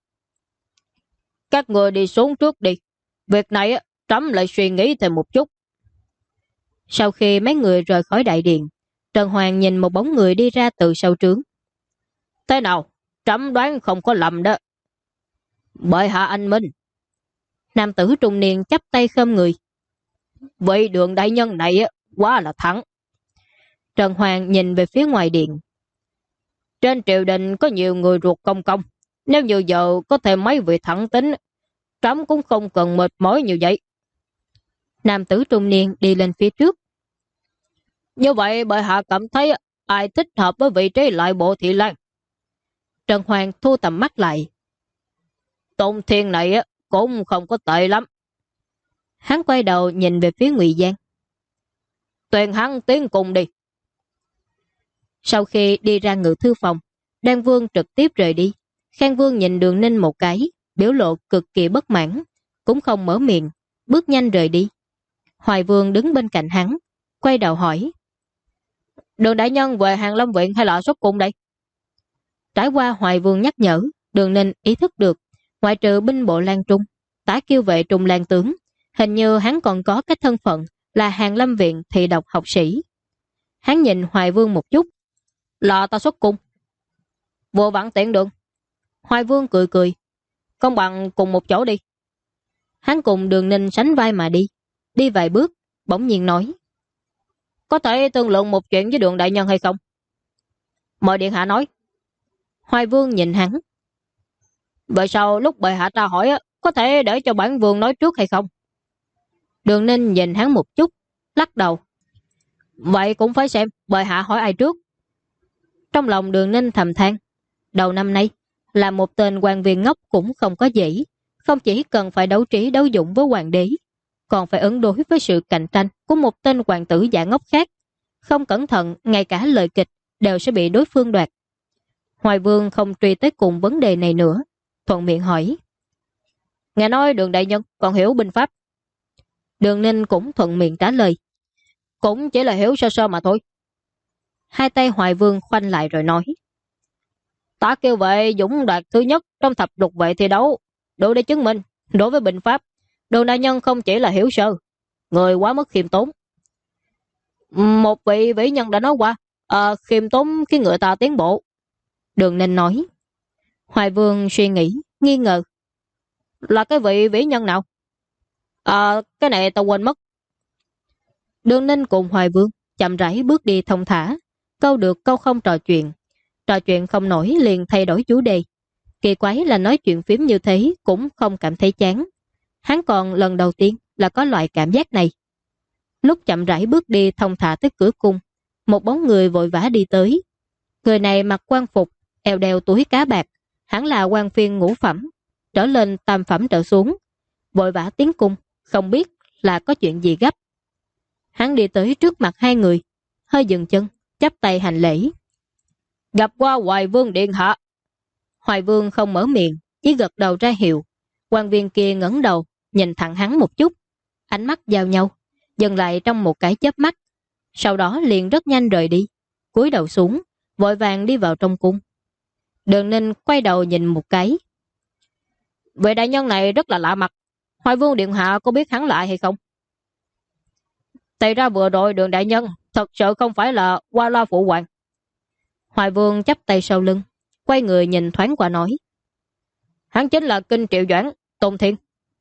Các người đi xuống trước đi. Việc này trẫm lại suy nghĩ thêm một chút. Sau khi mấy người rời khỏi đại điện, Trần Hoàng nhìn một bóng người đi ra từ sau trướng. Thế nào? Trẫm đoán không có lầm đó. Bệ hạ anh minh. Nam tử trung niên chắp tay khom người. Vậy Đường đại nhân này quá là thẳng. Trần Hoàng nhìn về phía ngoài điện. Trên triều đình có nhiều người ruột công công. Nếu như giờ có thêm mấy vị thẳng tính, trẫm cũng không cần mệt mỏi như vậy. Nam tử trung niên đi lên phía trước. Như vậy bệ hạ cảm thấy ai thích hợp với vị trí lại bộ Thị Lan? Trần Hoàng thu tầm mắt lại. Tôn Thiên này cũng không có tệ lắm. Hắn quay đầu nhìn về phía Ngụy Giang. Tuyền hắn tiến cùng đi. Sau khi đi ra ngự thư phòng, Đoan Vương trực tiếp rời đi. Khang Vương nhìn Đường Ninh một cái, biểu lộ cực kỳ bất mãn, cũng không mở miệng, bước nhanh rời đi. Hoài Vương đứng bên cạnh hắn, quay đầu hỏi. Đường đại nhân về Hàng Lâm viện hay là xuất cung đây? Trải qua Hoài Vương nhắc nhở, Đường Ninh ý thức được, ngoại trừ binh bộ Lan Trung, tá kiêu vệ Trung Lan tướng, hình như hắn còn có cái thân phận là Hàng Lâm viện thị độc học sĩ. Hắn nhìn Hoài Vương một chút. Là ta xuất cung. Vô vặn tiện đường. Hoài Vương cười cười. Không bằng cùng một chỗ đi. Hắn cùng Đường Ninh sánh vai mà đi. Đi vài bước, bỗng nhiên nói. Có thể thương lượng một chuyện với Đường đại nhân hay không? Mời điện hạ nói. Hoài Vương nhìn hắn. Vậy sau lúc bệ hạ ta hỏi có thể để cho bản vương nói trước hay không? Đường Ninh nhìn hắn một chút, lắc đầu. Vậy cũng phải xem bệ hạ hỏi ai trước. Trong lòng Đường Ninh thầm than. Đầu năm nay, là một tên quan viên ngốc cũng không có dễ. Không chỉ cần phải đấu trí đấu dũng với hoàng đế, còn phải ứng đối với sự cạnh tranh của một tên hoàng tử giả ngốc khác. Không cẩn thận, ngay cả lời kịch đều sẽ bị đối phương đoạt. Hoài Vương không truy tới cùng vấn đề này nữa, thuận miệng hỏi. Nghe nói Đường đại nhân còn hiểu binh pháp. Đường Ninh cũng thuận miệng trả lời. Cũng chỉ là hiểu sơ sơ mà thôi. Hai tay Hoài Vương khoanh lại rồi nói. Ta kêu vệ dũng đoạt thứ nhất trong thập lục vệ thi đấu, đủ để chứng minh đối với binh pháp, Đường đại nhân không chỉ là hiểu sơ, người quá mức khiêm tốn. Một vị vĩ nhân đã nói qua, khiêm tốn khiến người ta tiến bộ. Đường Ninh nói. Hoài Vương suy nghĩ, nghi ngờ. Là cái vị vĩ nhân nào? Cái này tao quên mất. Đường Ninh cùng Hoài Vương chậm rãi bước đi thông thả, câu được câu không trò chuyện. Trò chuyện không nổi liền thay đổi chủ đề. Kỳ quái là nói chuyện phím như thế cũng không cảm thấy chán. Hắn còn lần đầu tiên là có loại cảm giác này. Lúc chậm rãi bước đi thông thả tới cửa cung, một bóng người vội vã đi tới. Người này mặc quan phục, eo đeo túi cá bạc, hẳn là quan phiên ngũ phẩm, trở lên tam phẩm trở xuống. Vội vã tiến cung, không biết là có chuyện gì gấp. Hắn đi tới trước mặt hai người, hơi dừng chân, chắp tay hành lễ. Gặp qua Hoài Vương điện hạ. Hoài Vương không mở miệng, chỉ gật đầu ra hiệu. Quan viên kia ngẩng đầu, nhìn thẳng hắn một chút, ánh mắt giao nhau, dừng lại trong một cái chớp mắt. Sau đó liền rất nhanh rời đi, cúi đầu xuống, vội vàng đi vào trong cung. Đường Ninh quay đầu nhìn một cái. Vị đại nhân này rất là lạ mặt. Hoài Vương điện hạ có biết hắn là ai hay không? Tại ra vừa rồi Đường đại nhân thật sự không phải là Qua Loa phụ hoàng. Hoài Vương chắp tay sau lưng, quay người nhìn thoáng qua nói. Hắn chính là Kinh Triệu Doãn, Tôn Thiên.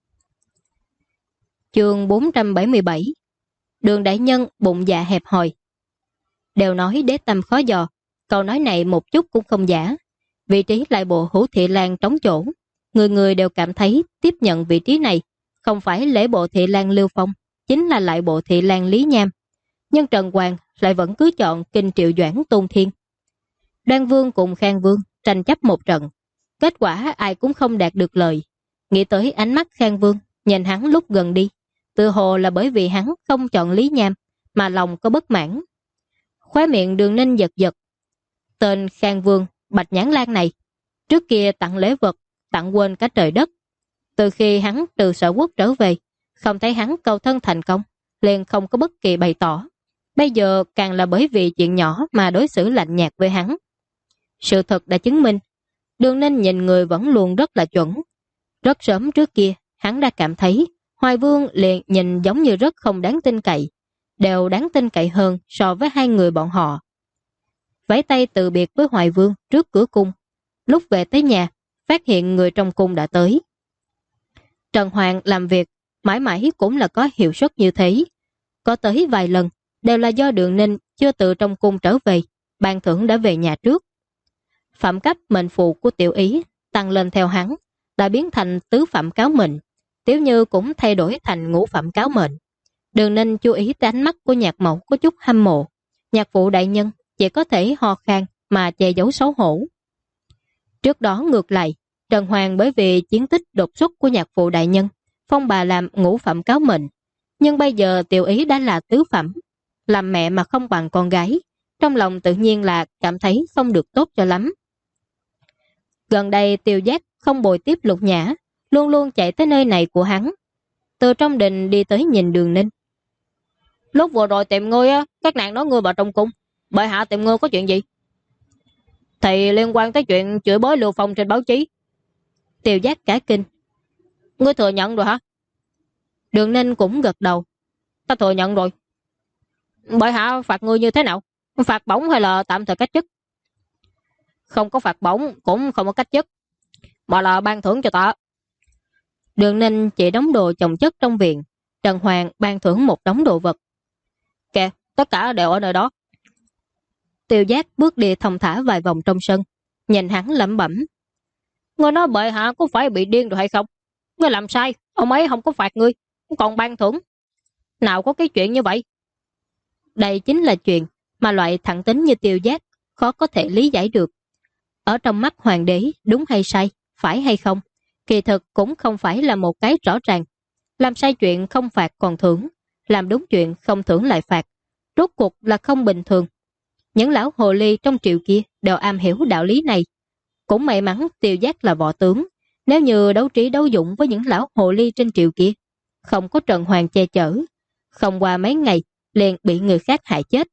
Chương 477. Đường đại nhân bụng dạ hẹp hòi. Đều nói đế tâm khó dò, câu nói này một chút cũng không giả. Vị trí lại bộ Hữu Thị Lan trống chỗ, người người đều cảm thấy tiếp nhận vị trí này không phải lễ bộ Thị Lan Lưu Phong, chính là lại bộ Thị Lan Lý Nham. Nhưng Trần Hoàng lại vẫn cứ chọn Kinh Triệu Doãn Tôn Thiên. Đoan Vương cùng Khang Vương tranh chấp một trận, kết quả ai cũng không đạt được lời. Nghĩ tới ánh mắt Khang Vương nhìn hắn lúc gần đi, tự hồ là bởi vì hắn không chọn Lý Nham mà lòng có bất mãn. Khóe miệng Đường Ninh giật giật. Tên Khang Vương Bạch Nhãn Lan này trước kia tặng lễ vật, tặng quên cả trời đất. Từ khi hắn từ Sở Quốc trở về, không thấy hắn cầu thân thành công, liền không có bất kỳ bày tỏ. Bây giờ càng là bởi vì chuyện nhỏ mà đối xử lạnh nhạt với hắn. Sự thật đã chứng minh, Đường Ninh nhìn người vẫn luôn rất là chuẩn. Rất sớm trước kia, hắn đã cảm thấy Hoài Vương liền nhìn giống như rất không đáng tin cậy, đều đáng tin cậy hơn so với hai người bọn họ. Vẫy tay từ biệt với Hoài Vương trước cửa cung. Lúc về tới nhà, phát hiện người trong cung đã tới. Trần Hoàng làm việc mãi mãi cũng là có hiệu suất như thế. Có tới vài lần đều là do Đường Ninh chưa từ trong cung trở về, ban thưởng đã về nhà trước. Phẩm cấp mệnh phụ của Tiểu Ý tăng lên theo hắn, đã biến thành tứ phẩm cáo mệnh. Tiểu Như cũng thay đổi thành ngũ phẩm cáo mệnh. Đường Ninh chú ý tới ánh mắt của nhạc mẫu có chút hâm mộ. Nhạc phụ đại nhân chỉ có thể ho khan mà che giấu xấu hổ. Trước đó ngược lại, Trần Hoàng bởi vì chiến tích đột xuất của nhạc phụ đại nhân, phong bà làm ngũ phẩm cáo mệnh. Nhưng bây giờ Tiểu Ý đã là tứ phẩm, làm mẹ mà không bằng con gái, trong lòng tự nhiên là cảm thấy không được tốt cho lắm. Gần đây Tiêu Giác không bồi tiếp Lục Nhã, luôn luôn chạy tới nơi này của hắn. Từ trong đình đi tới nhìn Đường Ninh. Lúc vừa rồi tìm ngươi á, các nàng nói ngươi vào trong cung, bệ hạ tìm ngươi có chuyện gì? Thì liên quan tới chuyện chửi bới Lưu Phong trên báo chí. Tiêu Giác cả kinh. Ngươi thừa nhận rồi hả? Đường Ninh cũng gật đầu. Ta thừa nhận rồi. Bệ hạ phạt ngươi như thế nào? Phạt bổng hay là tạm thời cách chức? Không có phạt bổng, cũng không có cách chức, mà là ban thưởng cho ta. Đường Ninh chỉ đóng đồ chồng chất trong viện. Trần Hoàng ban thưởng một đống đồ vật. Kìa, tất cả đều ở nơi đó. Tiêu Giác bước đi thông thả vài vòng trong sân, nhìn hắn lẩm bẩm. Ngươi nói bệ hạ có phải bị điên rồi hay không? Ngươi làm sai, ông ấy không có phạt ngươi, còn ban thưởng. Nào có cái chuyện như vậy? Đây chính là chuyện mà loại thẳng tính như Tiêu Giác khó có thể lý giải được. Ở trong mắt hoàng đế, đúng hay sai, phải hay không, kỳ thực cũng không phải là một cái rõ ràng. Làm sai chuyện không phạt còn thưởng, làm đúng chuyện không thưởng lại phạt, rốt cuộc là không bình thường. Những lão hồ ly trong triều kia đều am hiểu đạo lý này. Cũng may mắn Tiêu Giác là võ tướng, nếu như đấu trí đấu dụng với những lão hồ ly trên triều kia, không có Trần Hoàng che chở, không qua mấy ngày liền bị người khác hại chết.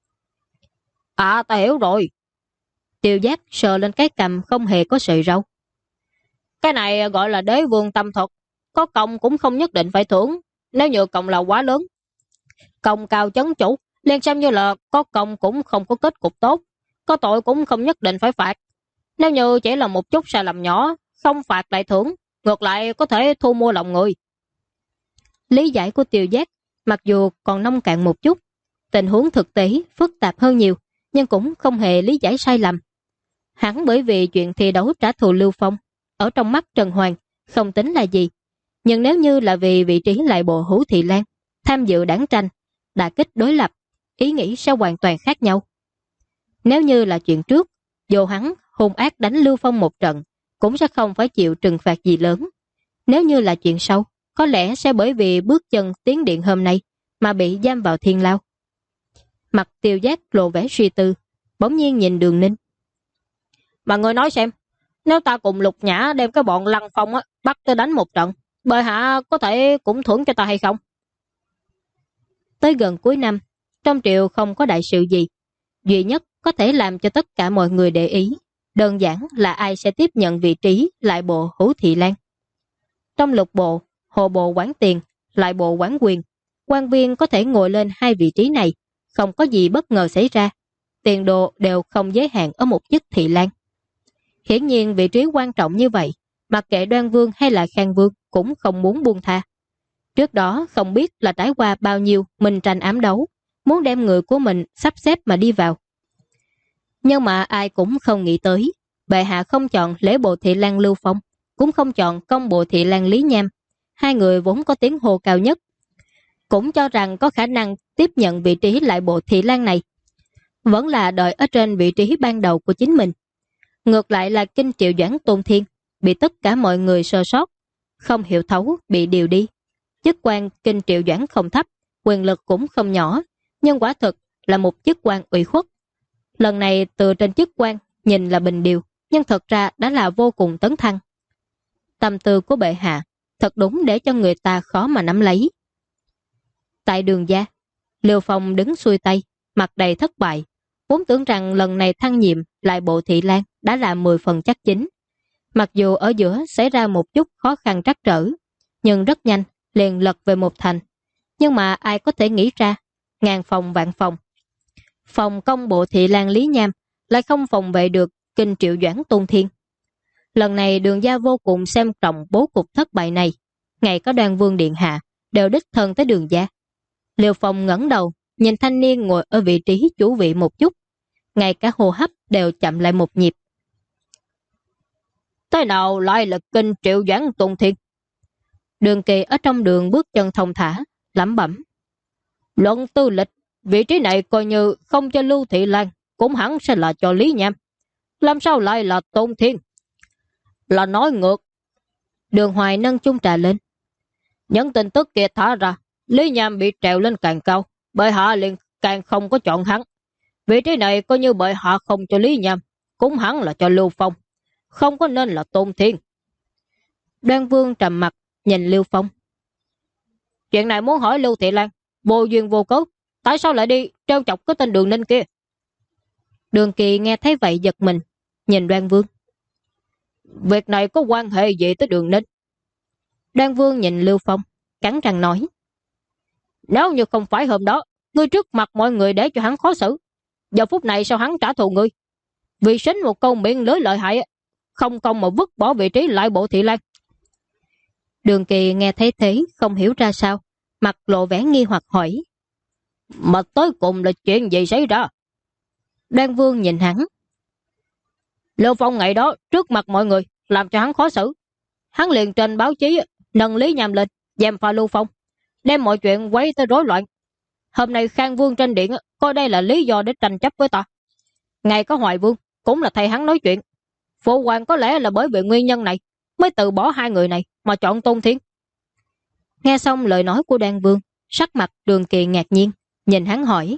À, ta hiểu rồi. Tiêu Giác sờ lên cái cằm không hề có sợi râu. Cái này gọi là đế vương tâm thuật, có công cũng không nhất định phải thưởng, nếu như công là quá lớn. Công cao chấn chủ, liền xem như là có công cũng không có kết cục tốt, có tội cũng không nhất định phải phạt. Nếu như chỉ là một chút sai lầm nhỏ, không phạt lại thưởng, ngược lại có thể thu mua lòng người. Lý giải của Tiêu Giác mặc dù còn nông cạn một chút, tình huống thực tế phức tạp hơn nhiều, nhưng cũng không hề lý giải sai lầm. Hẳn bởi vì chuyện thi đấu trả thù Lưu Phong, ở trong mắt Trần Hoàng không tính là gì. Nhưng nếu như là vì vị trí lại bộ Hữu Thị Lan, tham dự đảng tranh, đả kích đối lập, ý nghĩ sẽ hoàn toàn khác nhau. Nếu như là chuyện trước, dù hắn hung ác đánh Lưu Phong một trận, cũng sẽ không phải chịu trừng phạt gì lớn. Nếu như là chuyện sau, có lẽ sẽ bởi vì bước chân tiến điện hôm nay mà bị giam vào thiên lao. Mặt Tiêu Giác lộ vẻ suy tư, bỗng nhiên nhìn Đường Ninh. Mà người nói xem, nếu ta cùng Lục Nhã đem cái bọn Lăng Phong bắt tới đánh một trận, bệ hạ có thể cũng thưởng cho ta hay không? Tới gần cuối năm, trong triều không có đại sự gì. Duy nhất có thể làm cho tất cả mọi người để ý, đơn giản là ai sẽ tiếp nhận vị trí lại bộ Hữu Thị Lan. Trong lục bộ, hộ bộ quản tiền, lại bộ quản quyền, quan viên có thể ngồi lên hai vị trí này, không có gì bất ngờ xảy ra. Tiền đồ đều không giới hạn ở một chức Thị Lan. Hiển nhiên vị trí quan trọng như vậy, mặc kệ Đoan Vương hay là Khang Vương cũng không muốn buông tha. Trước đó không biết là trải qua bao nhiêu mình tranh ám đấu, muốn đem người của mình sắp xếp mà đi vào. Nhưng mà ai cũng không nghĩ tới, bệ hạ không chọn lễ bộ Thị Lan Lưu Phong, cũng không chọn công bộ Thị Lan Lý Nham, hai người vốn có tiếng hô cao nhất, cũng cho rằng có khả năng tiếp nhận vị trí lại bộ Thị Lan này. Vẫn là đợi ở trên vị trí ban đầu của chính mình. Ngược lại là Kinh Triệu Doãn Tôn Thiên, bị tất cả mọi người sơ sót, không hiểu thấu, bị điều đi. Chức quan Kinh Triệu Doãn không thấp, quyền lực cũng không nhỏ, nhưng quả thực là một chức quan ủy khuất. Lần này từ trên chức quan nhìn là bình điều, nhưng thật ra đã là vô cùng tấn thăng. Tâm tư của bệ hạ thật đúng để cho người ta khó mà nắm lấy. Tại Đường gia, Lưu Phong đứng xuôi tay, mặt đầy thất bại, vốn tưởng rằng lần này thăng nhiệm lại bộ Thị Lan đã là 10 phần chắc chính. Mặc dù ở giữa xảy ra một chút khó khăn trắc trở, nhưng rất nhanh liền lật về một thành. Nhưng mà ai có thể nghĩ ra, ngàn phòng vạn phòng, phòng công bộ Thị Lan Lý Nham lại không phòng vệ được Kinh Triệu Doãn Tôn Thiên. Lần này Đường gia vô cùng xem trọng bố cục thất bại này, ngay có Đoan Vương điện hạ đều đích thân tới Đường gia. Liêu Phong ngẩng đầu nhìn thanh niên ngồi ở vị trí chủ vị một chút, ngay cả hô hấp đều chậm lại một nhịp. Thế nào lại là Kinh Triệu Doãn Tôn Thiên? Đường Kỳ ở trong đường bước chân thông thả, lẩm bẩm. Luận tư lịch, vị trí này coi như không cho Lưu Thị Lan, cũng hẳn sẽ là cho Lý Nham. Làm sao lại là Tôn Thiên? Là nói ngược. Đường Hoài nâng chung trà lên. Những tin tức kia thả ra, Lý Nham bị trèo lên càng cao, bệ hạ liền càng không có chọn hắn. Vị trí này coi như bệ hạ không cho Lý Nham, cũng hẳn là cho Lưu Phong, không có nên là Tôn Thiên. Đoan Vương trầm mặt nhìn Lưu Phong. Chuyện này muốn hỏi Lưu Thị Lan, vô duyên vô cớ, tại sao lại đi trêu chọc cái tên Đường Ninh kia? Đường Kỳ nghe thấy vậy giật mình, nhìn Đoan Vương. Việc này có quan hệ gì tới Đường Ninh? Đoan Vương nhìn Lưu Phong, cắn răng nói. Nếu như không phải hôm đó, ngươi trước mặt mọi người để cho hắn khó xử, giờ phút này sao hắn trả thù ngươi? Vì xính một câu miệng lưới lợi hại, không công mà vứt bỏ vị trí lại bộ Thị Lan. Đường Kỳ nghe thấy thế không hiểu ra sao, mặt lộ vẻ nghi hoặc hỏi. Mà tới cùng là chuyện gì xảy ra? Đoan Vương nhìn hắn. Lưu Phong ngày đó trước mặt mọi người làm cho hắn khó xử, hắn liền trên báo chí nâng Lý Nham lên gièm pha Lưu Phong, đem mọi chuyện quấy tới rối loạn. Hôm nay Khang Vương trên điện coi đây là lý do để tranh chấp với ta. Ngay có Hoài Vương cũng là thầy hắn nói chuyện. Phụ hoàng có lẽ là bởi vì nguyên nhân này mới từ bỏ hai người này mà chọn Tôn Thiên. Nghe xong lời nói của Đoan Vương, sắc mặt Đường Kỳ ngạc nhiên, nhìn hắn hỏi.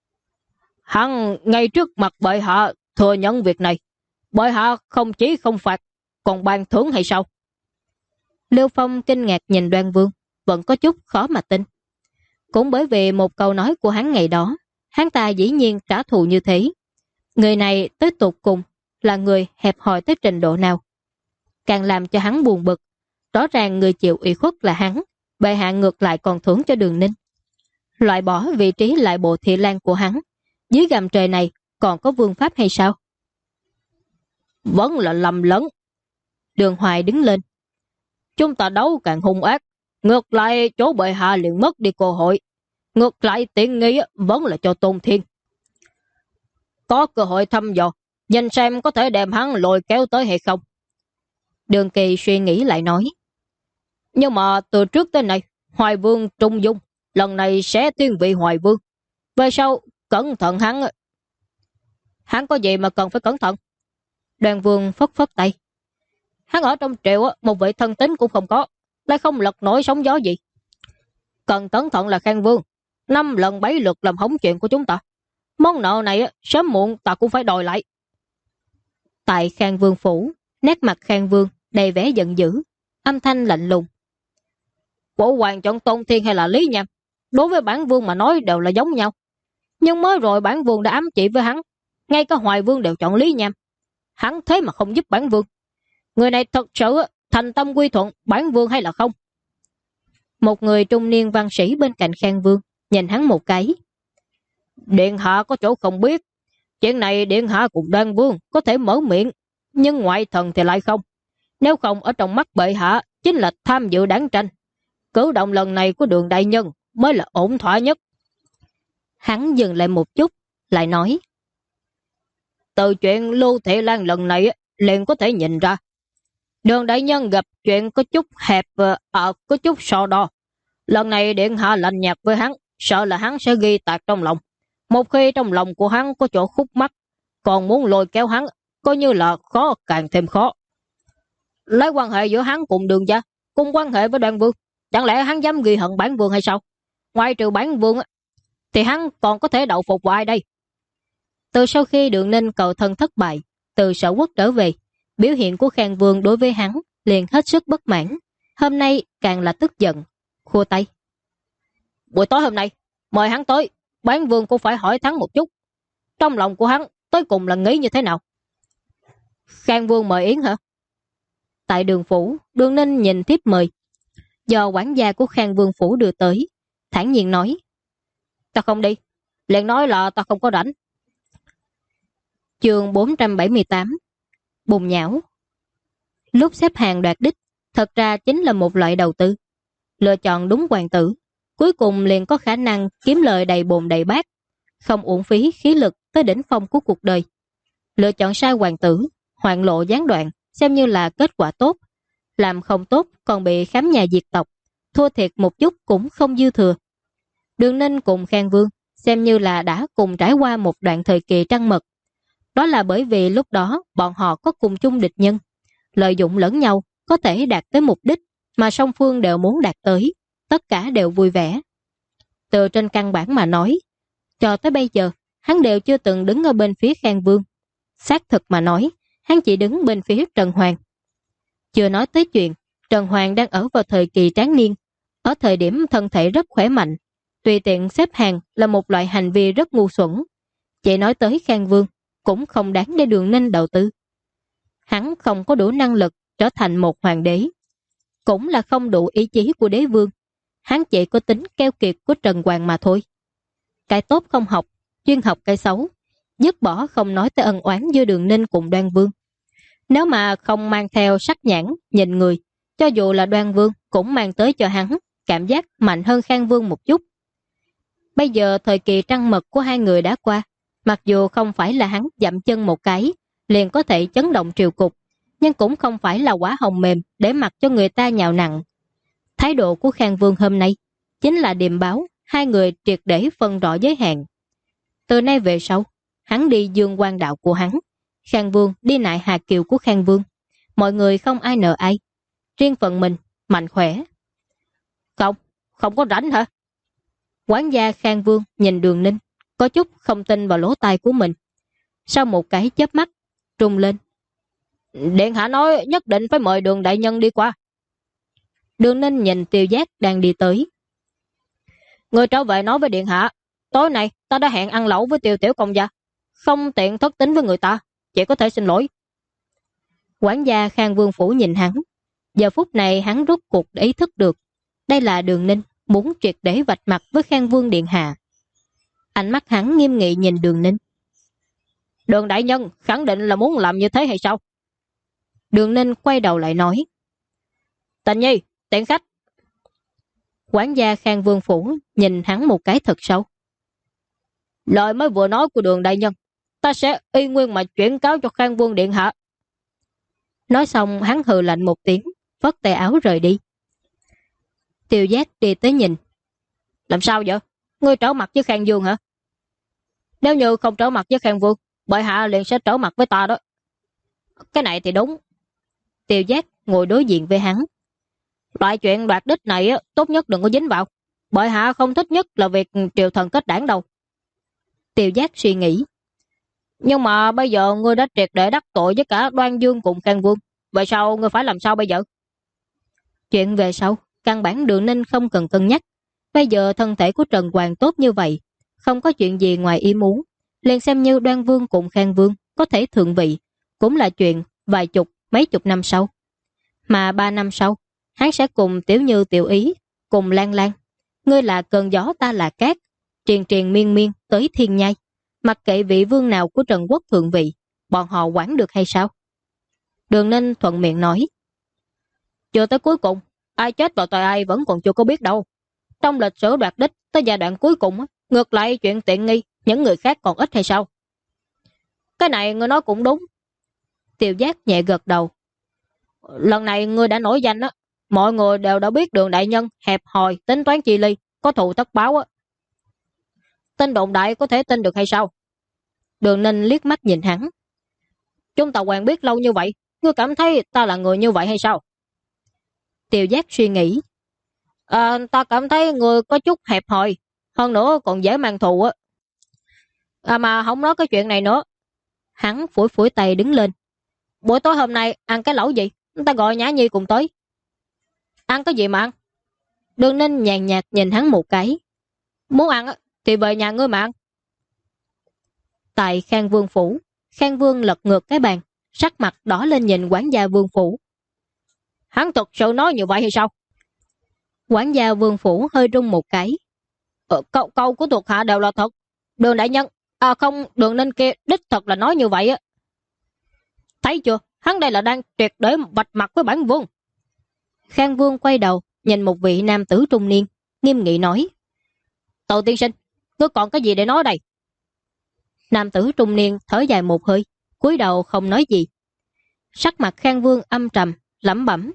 Hắn ngay trước mặt bệ hạ thừa nhận việc này, bệ hạ không chỉ không phạt còn ban thưởng hay sao? Lưu Phong kinh ngạc nhìn Đoan Vương, vẫn có chút khó mà tin. Cũng bởi vì một câu nói của hắn ngày đó, hắn ta dĩ nhiên trả thù như thế. Người này tới tột cùng là người hẹp hòi tới trình độ nào? Càng làm cho hắn buồn bực, rõ ràng người chịu ủy khuất là hắn, bệ hạ ngược lại còn thưởng cho Đường Ninh. Loại bỏ vị trí lại bộ Thị Lan của hắn, dưới gầm trời này còn có vương pháp hay sao? Vẫn là lầm lẫn. Đường Hoài đứng lên. Chúng ta đấu càng hung ác, ngược lại chỗ bệ hạ liền mất đi cơ hội. Ngược lại tiện nghi vẫn là cho Tôn Thiên. Có cơ hội thăm dò, nhìn xem có thể đem hắn lôi kéo tới hay không. Đường Kỳ suy nghĩ lại nói. Nhưng mà từ trước tới nay, Hoài Vương trung dung, lần này sẽ thiên vị Hoài Vương. Về sau, cẩn thận hắn. Hắn có gì mà cần phải cẩn thận? Đoàn Vương phất phất tay. Hắn ở trong triều một vị thân tín cũng không có, lại không lật nổi sóng gió gì. Cần cẩn thận là Khang Vương, 5 lần 7 lượt làm hỏng chuyện của chúng ta. Món nợ này sớm muộn ta cũng phải đòi lại. Tại Khang Vương phủ, nét mặt Khang Vương đầy vẻ giận dữ, âm thanh lạnh lùng. Bộ hoàng chọn Tôn Thiên hay là Lý Nham, đối với bản vương mà nói đều là giống nhau. Nhưng mới rồi bản vương đã ám chỉ với hắn, ngay cả Hoài Vương đều chọn Lý Nham. Hắn thế mà không giúp bản vương. Người này thật sự thành tâm quy thuận bản vương hay là không? Một người trung niên văn sĩ bên cạnh Khang Vương nhìn hắn một cái. Điện hạ có chỗ không biết. Chuyện này điện hạ cùng Đoan Vương có thể mở miệng, nhưng ngoại thần thì lại không. Nếu không ở trong mắt bệ hạ chính là tham dự đáng tranh. Cử động lần này của Đường đại nhân mới là ổn thỏa nhất. Hắn dừng lại một chút, lại nói. Từ chuyện Lưu Thị Lan lần này liền có thể nhìn ra. Đường đại nhân gặp chuyện có chút hẹp, có chút so đo. Lần này điện hạ lạnh nhạt với hắn, sợ là hắn sẽ ghi tạc trong lòng. Một khi trong lòng của hắn có chỗ khúc mắc, còn muốn lôi kéo hắn, coi như là khó càng thêm khó. Lấy quan hệ giữa hắn cùng Đường gia, cùng quan hệ với Đoan Vương, chẳng lẽ hắn dám ghi hận bản vương hay sao? Ngoài trừ bản vương thì hắn còn có thể đậu phục vào ai đây? Từ sau khi Đường Ninh cầu thân thất bại, từ Sở Quốc trở về, biểu hiện của Khang Vương đối với hắn liền hết sức bất mãn. Hôm nay càng là tức giận, khua tay. Buổi tối hôm nay, mời hắn tới, bản vương cũng phải hỏi hắn một chút. Trong lòng của hắn tới cùng là nghĩ như thế nào? Khang Vương mời Yến hả? Tại Đường phủ, Đường Ninh nhìn tiếp mời. Do quản gia của Khang Vương phủ đưa tới, thản nhiên nói. Ta không đi, liền nói là ta không có rảnh. Chương 478. Bùng nhão. Lúc xếp hàng đoạt đích, thật ra chính là một loại đầu tư. Lựa chọn đúng hoàng tử, cuối cùng liền có khả năng kiếm lời đầy bồn đầy bát, không uổng phí khí lực tới đỉnh phong của cuộc đời. Lựa chọn sai hoàng tử, hoạn lộ gián đoạn, xem như là kết quả tốt. Làm không tốt còn bị khám nhà diệt tộc, thua thiệt một chút cũng không dư thừa. Đường Ninh cùng Khang Vương xem như là đã cùng trải qua một đoạn thời kỳ trăng mật. Đó là bởi vì lúc đó bọn họ có cùng chung địch nhân, lợi dụng lẫn nhau có thể đạt tới mục đích mà song phương đều muốn đạt tới, tất cả đều vui vẻ. Từ trên căn bản mà nói, cho tới bây giờ hắn đều chưa từng đứng ở bên phía Khang Vương. Xác thực mà nói, hắn chỉ đứng bên phía Trần Hoàng. Chưa nói tới chuyện Trần Hoàng đang ở vào thời kỳ tráng niên, ở thời điểm thân thể rất khỏe mạnh, tùy tiện xếp hàng là một loại hành vi rất ngu xuẩn. Chỉ nói tới Khang Vương cũng không đáng để Đường Ninh đầu tư. Hắn không có đủ năng lực trở thành một hoàng đế, cũng là không đủ ý chí của đế vương. Hắn chỉ có tính keo kiệt của Trần Hoàng mà thôi. Cái tốt không học, chuyên học cái xấu, dứt bỏ không nói tới ân oán giữa Đường Ninh cùng Đoan Vương. Nếu mà không mang theo sắc nhãn nhìn người, cho dù là Đoan Vương cũng mang tới cho hắn cảm giác mạnh hơn Khang Vương một chút. Bây giờ thời kỳ trăng mật của hai người đã qua, mặc dù không phải là hắn dậm chân một cái liền có thể chấn động triều cục, nhưng cũng không phải là quả hồng mềm để mặc cho người ta nhào nặng. Thái độ của Khang Vương hôm nay chính là điềm báo hai người triệt để phân rõ giới hạn. Từ nay về sau, hắn đi dương quan đạo của hắn, Khang Vương đi nại Hà Kiều của Khang Vương. Mọi người không ai nợ ai, riêng phần mình mạnh khỏe. Không có rảnh hả? Quản gia Khang Vương nhìn Đường Ninh, có chút không tin vào lỗ tai của mình. Sau một cái chớp mắt, rung lên. Điện hạ nói nhất định phải mời Đường đại nhân đi qua. Đường Ninh nhìn Tiêu Giác đang đi tới. Người trở về nói với điện hạ, tối nay ta đã hẹn ăn lẩu với Tiêu tiểu công gia, không tiện thất tín với người ta, chỉ có thể xin lỗi. Quản gia Khang Vương phủ nhìn hắn. Giờ phút này hắn rốt cuộc ý thức được, đây là Đường Ninh muốn triệt để vạch mặt với Khang Vương điện hạ. Ánh mắt hắn nghiêm nghị nhìn Đường Ninh. Đường đại nhân khẳng định là muốn làm như thế hay sao? Đường Ninh quay đầu lại nói: Tình nhi, tiễn khách. Quản gia Khang Vương phủ nhìn hắn một cái thật sâu. Lời mới vừa nói của Đường đại nhân, ta sẽ y nguyên mà chuyển cáo cho Khang Vương điện hạ. Nói xong hắn hừ lạnh một tiếng, phất tay áo rời đi. Tiêu Giác đi tới nhìn. Làm sao vậy? Ngươi trở mặt với Khang Vương hả? Nếu như không trở mặt với Khang Vương, bệ hạ liền sẽ trở mặt với ta đó. Cái này thì đúng. Tiêu Giác ngồi đối diện với hắn. Loại chuyện đoạt đích này tốt nhất đừng có dính vào. Bệ hạ không thích nhất là việc triều thần kết đảng đâu. Tiêu Giác suy nghĩ. Nhưng mà bây giờ ngươi đã triệt để đắc tội với cả Đoan Dương cùng Khang Vương. Vậy sao ngươi phải làm sao bây giờ? Chuyện về sau, căn bản Đường Ninh không cần cân nhắc. Bây giờ thân thể của Trần Hoàng tốt như vậy, không có chuyện gì ngoài ý muốn, liền xem như Đoan Vương cùng Khang Vương có thể thượng vị, cũng là chuyện vài chục, mấy chục năm sau. Mà 3 năm sau, hắn sẽ cùng Tiểu Như Tiểu Ý, cùng Lan Lan. Ngươi là cơn gió, ta là cát, triền triền miên miên tới thiên nhai. Mặc kệ vị vương nào của Trần Quốc thượng vị, bọn họ quản được hay sao? Đường Ninh thuận miệng nói. Chưa tới cuối cùng, ai chết vào tay ai vẫn còn chưa có biết đâu. Trong lịch sử đoạt đích tới giai đoạn cuối cùng, ngược lại chuyện tiện nghi, những người khác còn ít hay sao? Cái này ngươi nói cũng đúng. Tiêu Giác nhẹ gật đầu. Lần này ngươi đã nổi danh á, mọi người đều đã biết Đường đại nhân hẹp hòi, tính toán chi ly, có thù tất báo á. Tin đồn đại có thể tin được hay sao? Đường Ninh liếc mắt nhìn hắn. Chúng ta quen biết lâu như vậy, ngươi cảm thấy ta là người như vậy hay sao? Tiêu Giác suy nghĩ. Ta cảm thấy ngươi có chút hẹp hòi, hơn nữa còn dễ mang thù á. Mà không nói cái chuyện này nữa. Hắn phủi phủi tay đứng lên. Buổi tối hôm nay ăn cái lẩu gì? Ta gọi Nhã Nhi cùng tới. Ăn cái gì mà ăn? Đường Ninh nhàn nhạt nhìn hắn một cái. Muốn ăn thì về nhà ngươi mà ăn. Tại Khang Vương phủ, Khang Vương lật ngược cái bàn, sắc mặt đỏ lên nhìn quản gia Vương phủ. Hắn thật sự nói như vậy hay sao? Quản gia Vương phủ hơi rung một cái. Câu của thuộc hạ đều là thật. Đường đại nhân, không, Đường Ninh kia đích thật là nói như vậy á. Thấy chưa, hắn đây là đang triệt để vạch mặt với bản vương. Khang Vương quay đầu nhìn một vị nam tử trung niên, nghiêm nghị nói. Tâu tiên sinh, ngươi còn cái gì để nói đây? Nam tử trung niên thở dài một hơi, cúi đầu không nói gì. Sắc mặt Khang Vương âm trầm, lẩm bẩm.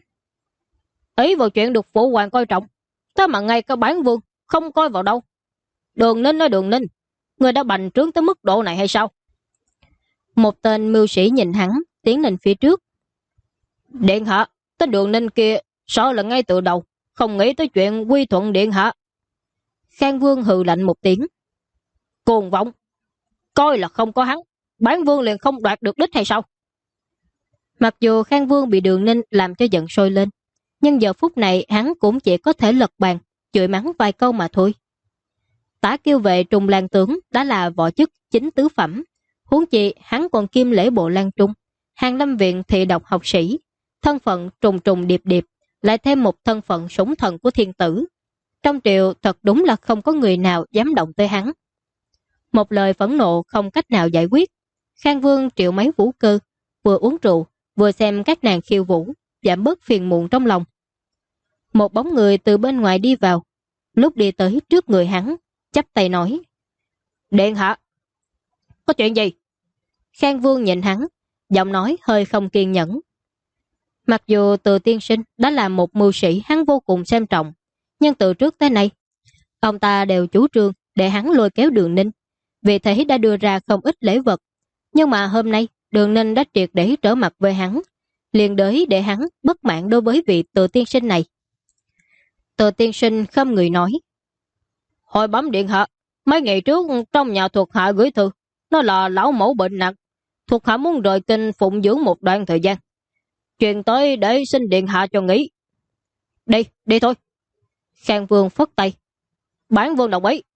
Ý vào chuyện được phụ hoàng coi trọng, thế mà ngay cả bản vương không coi vào đâu. Đường Ninh nói Đường Ninh, ngươi đã bành trướng tới mức độ này hay sao? Một tên mưu sĩ nhìn hắn, tiến lên phía trước. Điện hạ, tới Đường Ninh kia sợ là ngay từ đầu không nghĩ tới chuyện quy thuận điện hạ. Khang Vương hừ lạnh một tiếng. Cuồng vọng, coi là không có hắn, bản vương liền không đoạt được đích hay sao? Mặc dù Khang Vương bị Đường Ninh làm cho giận sôi lên, nhưng giờ phút này hắn cũng chỉ có thể lật bàn, chửi mắng vài câu mà thôi. Tả Kiêu Vệ Trùng Lan Tướng đã là võ chức chính tứ phẩm, huống chi hắn còn kiêm lễ bộ Lan Trung, Hàng Lâm Viện thị độc học sĩ, thân phận trùng trùng điệp điệp, lại thêm một thân phận sủng thần của thiên tử. Trong triều thật đúng là không có người nào dám động tới hắn. Một lời phẫn nộ không cách nào giải quyết. Khang Vương triệu mấy vũ cơ, vừa uống rượu, vừa xem các nàng khiêu vũ, giảm bớt phiền muộn trong lòng. Một bóng người từ bên ngoài đi vào, lúc đi tới trước người hắn, chắp tay nói. Điện hạ, có chuyện gì? Khang Vương nhìn hắn, giọng nói hơi không kiên nhẫn. Mặc dù Từ tiên sinh đã là một mưu sĩ hắn vô cùng xem trọng, nhưng từ trước tới nay, ông ta đều chủ trương để hắn lôi kéo Đường Ninh, vì thế đã đưa ra không ít lễ vật. Nhưng mà hôm nay, Đường Ninh đã triệt để trở mặt với hắn, liền đới để hắn bất mãn đối với vị Từ tiên sinh này. Từ tiên sinh không người nói. Hồi bấm điện hạ, mấy ngày trước trong nhà thuộc hạ gửi thư, nó là lão mẫu bệnh nặng, thuộc hạ muốn rời kinh phụng dưỡng một đoạn thời gian. Chuyện tới để xin điện hạ cho nghỉ. Đi thôi. Khang Vương phất tay. Bản vương đồng ý.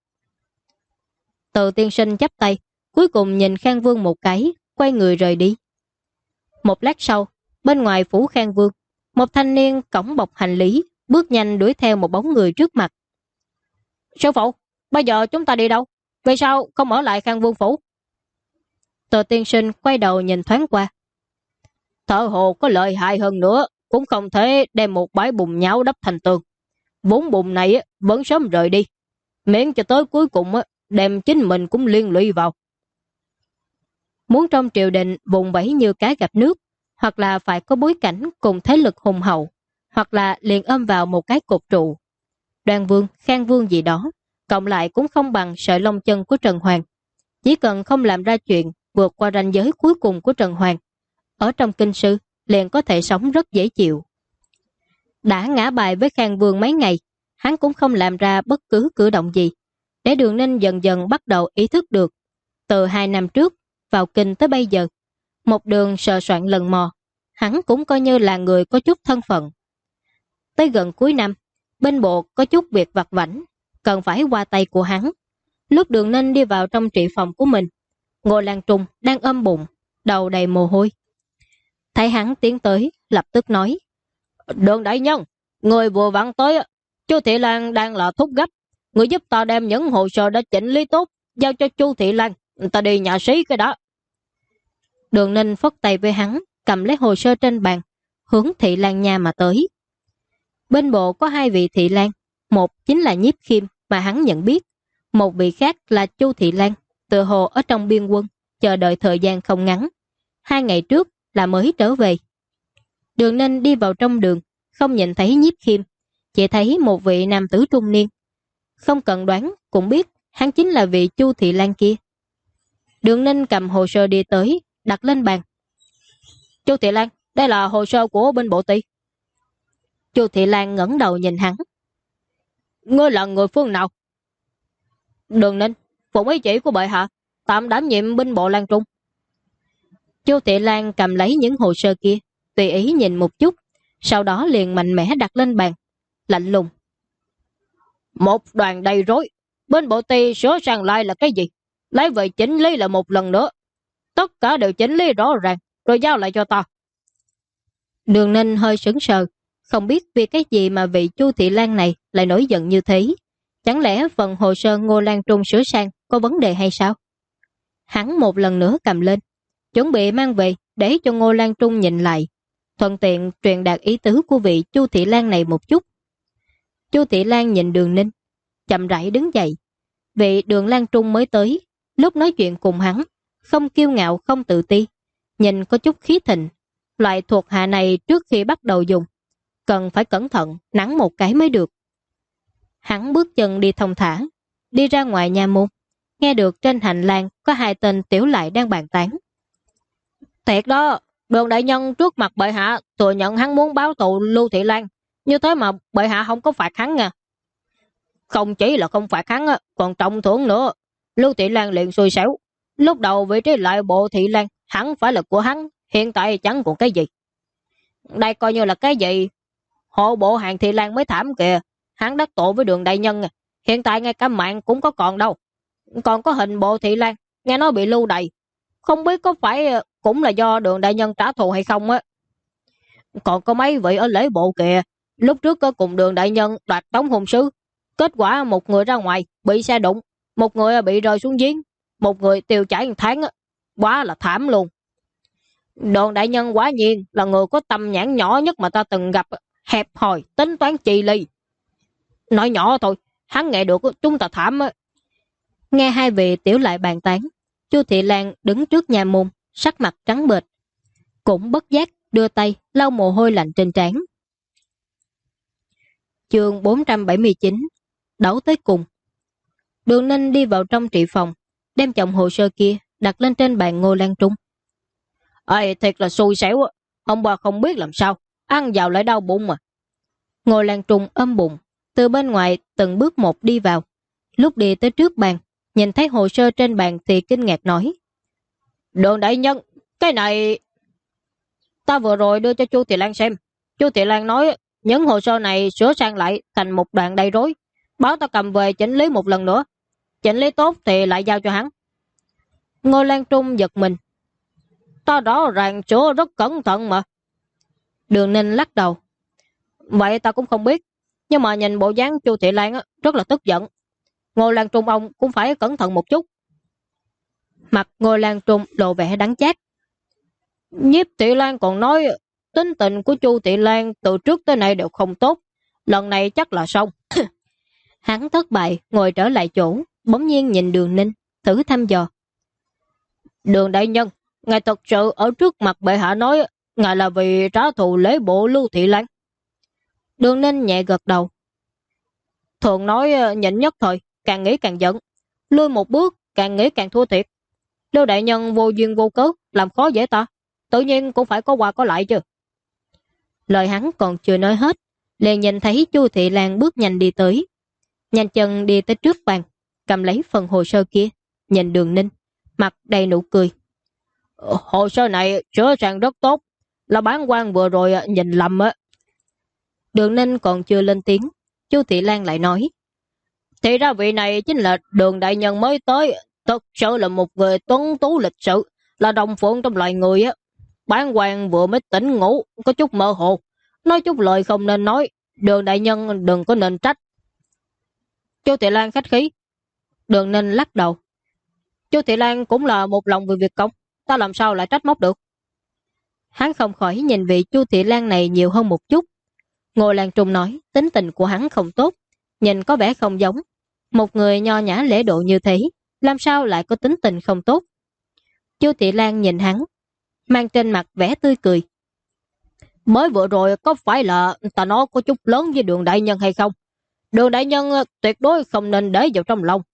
Từ tiên sinh chắp tay, cuối cùng nhìn Khang Vương một cái, quay người rời đi. Một lát sau, bên ngoài phủ Khang Vương, một thanh niên cõng bọc hành lý, bước nhanh đuổi theo một bóng người trước mặt. Sư phụ, bây giờ chúng ta đi đâu? Vì sao không ở lại Khang Vương phủ? Từ tiên sinh quay đầu nhìn thoáng qua. Thợ hồ có lợi hại hơn nữa, cũng không thể đem một bãi bùn nhão đắp thành tường. Vốn bùn này vẫn sớm rời đi, miễn cho tới cuối cùng đem chính mình cũng liên lụy vào. Muốn trong triều đình vùng vẫy như cá gặp nước, hoặc là phải có bối cảnh cùng thế lực hùng hậu, hoặc là liền ôm vào một cái cột trụ. Đoan Vương, Khang Vương gì đó, cộng lại cũng không bằng sợi lông chân của Trần Hoàng. Chỉ cần không làm ra chuyện vượt qua ranh giới cuối cùng của Trần Hoàng, ở trong kinh sư liền có thể sống rất dễ chịu. Đã ngã bài với Khang Vương mấy ngày, hắn cũng không làm ra bất cứ cử động gì, để Đường Ninh dần dần bắt đầu ý thức được. Từ 2 năm trước, vào kinh tới bây giờ, một đường sờ soạn lần mò, hắn cũng coi như là người có chút thân phận. Tới gần cuối năm, bên bộ có chút việc vặt vãnh, cần phải qua tay của hắn. Lúc Đường Ninh đi vào trong trị phòng của mình, Ngô Lan Trung đang ôm bụng, đầu đầy mồ hôi. Thấy hắn tiến tới, lập tức nói: Đường đại nhân, người vừa vặn tới, Chu Thị Lan đang là thúc gấp. Người giúp ta đem những hồ sơ đã chỉnh lý tốt giao cho Chu Thị Lan, ta đi nhà sĩ cái đó. Đường Ninh phất tay với hắn, cầm lấy hồ sơ trên bàn, hướng Thị Lan nhà mà tới. Bên bộ có 2 vị Thị Lan, một chính là Nhiếp Khiêm mà hắn nhận biết, một vị khác là Chu Thị Lan, tự hồ ở trong biên quân, chờ đợi thời gian không ngắn. 2 ngày trước là mới trở về. Đường Ninh đi vào trong đường, không nhìn thấy Nhiếp Khiêm, chỉ thấy một vị nam tử trung niên. Không cần đoán cũng biết hắn chính là vị Chu Thị Lan kia. Đường Ninh cầm hồ sơ đi tới, đặt lên bàn. Chu Thị Lan, đây là hồ sơ của bên bộ ty. Chu Thị Lan ngẩng đầu nhìn hắn. Ngươi là người phương nào? Đường Ninh, phụng ý chỉ của bệ hạ, tạm đảm nhiệm binh bộ Lan Trung. Chu Thị Lan cầm lấy những hồ sơ kia, tùy ý nhìn một chút, sau đó liền mạnh mẽ đặt lên bàn, lạnh lùng. Một đoàn đầy rối, bên bộ ty sửa sang lại là cái gì? Lấy về chỉnh lý là một lần nữa. Tất cả đều chỉnh lý rõ ràng, rồi giao lại cho ta. Đường Ninh hơi sững sờ, không biết vì cái gì mà vị Chu Thị Lan này lại nổi giận như thế. Chẳng lẽ phần hồ sơ Ngô Lan Trung sửa sang có vấn đề hay sao? Hắn một lần nữa cầm lên, chuẩn bị mang về để cho Ngô Lan Trung nhìn lại, thuận tiện truyền đạt ý tứ của vị Chu Thị Lan này một chút. Chu Thị Lan nhìn Đường Ninh, chậm rãi đứng dậy. Vị Đường Lan Trung mới tới, lúc nói chuyện cùng hắn, không kiêu ngạo không tự ti, nhìn có chút khí thịnh. Loại thuộc hạ này trước khi bắt đầu dùng, cần phải cẩn thận nắn một cái mới được. Hắn bước chân đi thong thả, đi ra ngoài nhà môn, nghe được trên hành lang có 2 tên tiểu lại đang bàn tán. Thiệt đó, Đường đại nhân trước mặt bệ hạ thừa nhận hắn muốn báo thù Lưu Thị Lan, như thế mà bệ hạ không có phạt hắn nha. Không chỉ là không phạt hắn, còn trọng thưởng nữa. Lưu Thị Lan liền xui xẻo. Lúc đầu vị trí lại bộ Thị Lan hẳn phải là của hắn, hiện tại chẳng còn cái gì. Đây coi như là cái gì? Hộ bộ hàng Thị Lan mới thảm kìa. Hắn đắc tội với Đường đại nhân, hiện tại ngay cả mạng cũng có còn đâu. Còn có hình bộ Thị Lan, nghe nói bị lưu đày. Không biết có phải cũng là do Đường đại nhân trả thù hay không á. Còn có mấy vị ở lễ bộ kìa, lúc trước có cùng Đường đại nhân đoạt tống hôn sứ. Kết quả một người ra ngoài bị xe đụng, một người bị rơi xuống giếng, một người tiêu chảy 1 tháng, quá là thảm luôn. Đường đại nhân quả nhiên là người có tâm nhãn nhỏ nhất mà ta từng gặp, hẹp hòi, tính toán chi ly. Nói nhỏ thôi, hắn nghe được chúng ta thảm á. Nghe 2 vị tiểu lại bàn tán, Chu Thị Lan đứng trước nhà môn, sắc mặt trắng bệch, cũng bất giác đưa tay lau mồ hôi lạnh trên trán. Chương 479, đấu tới cùng. Đường Ninh đi vào trong trị phòng, đem chồng hồ sơ kia đặt lên trên bàn Ngô Lan Trung. Ê, thiệt là xui xẻo, ông bà không biết làm sao, ăn vào lại đau bụng mà. Ngô Lan Trung ôm bụng, từ bên ngoài từng bước một đi vào. Lúc đi tới trước bàn, nhìn thấy hồ sơ trên bàn thì kinh ngạc nói: Đường đại nhân, cái này ta vừa rồi đưa cho Chu Thị Lan xem. Chu Thị Lan nói những hồ sơ này sửa sang lại thành một đoạn đầy rối, báo ta cầm về chỉnh lý một lần nữa. Chỉnh lý tốt thì lại giao cho hắn. Ngô Lan Trung giật mình: Ta rõ ràng sửa rất cẩn thận mà. Đường Ninh lắc đầu: Vậy ta cũng không biết, nhưng mà nhìn bộ dáng Chu Thị Lan rất là tức giận. Ngô Lan Trung ông cũng phải cẩn thận một chút. Mặt Ngô Lan Trung lộ vẻ đắng chát: Nhiếp Thị Lan còn nói tính tình của Chu Thị Lan từ trước tới nay đều không tốt. Lần này chắc là xong. Hắn thất bại, ngồi trở lại chỗ, bỗng nhiên nhìn Đường Ninh, thử thăm dò. Đường đại nhân, ngài thật sự ở trước mặt bệ hạ nói ngài là vì trả thù lễ bộ Lưu Thị Lan. Đường Ninh nhẹ gật đầu. Thường nói nhịn nhất thời, càng nghĩ càng giận. Lui một bước, càng nghĩ càng thua thiệt. Lưu đại nhân vô duyên vô cớ, làm khó dễ ta. Tự nhiên cũng phải có qua có lại chứ. Lời hắn còn chưa nói hết, liền nhìn thấy Chu Thị Lan bước nhanh đi tới. Nhanh chân đi tới trước bàn, cầm lấy phần hồ sơ kia, nhìn Đường Ninh, mặt đầy nụ cười. Hồ sơ này sửa sang rất tốt, là bản quan vừa rồi nhìn lầm á. Đường Ninh còn chưa lên tiếng, Chu Thị Lan lại nói. Thì ra vị này chính là Đường đại nhân mới tới, thật sự là một người tuấn tú lịch sự, là đồng phượng trong loài người á. Bản quan vừa mới tỉnh ngủ, có chút mơ hồ, nói chút lời không nên nói, Đường đại nhân đừng có nên trách. Chu Thị Lan khách khí. Đường Ninh lắc đầu. Chu Thị Lan cũng là một lòng vì việc công, ta làm sao lại trách móc được. Hắn không khỏi nhìn vị Chu Thị Lan này nhiều hơn một chút. Ngô Lan Trung nói tính tình của hắn không tốt, nhìn có vẻ không giống. Một người nho nhã lễ độ như thế, làm sao lại có tính tình không tốt. Chu Thị Lan nhìn hắn, mang trên mặt vẻ tươi cười. Mới vừa rồi có phải là ta nói có chút lớn với Đường đại nhân hay không? Đường đại nhân tuyệt đối không nên để vào trong lòng.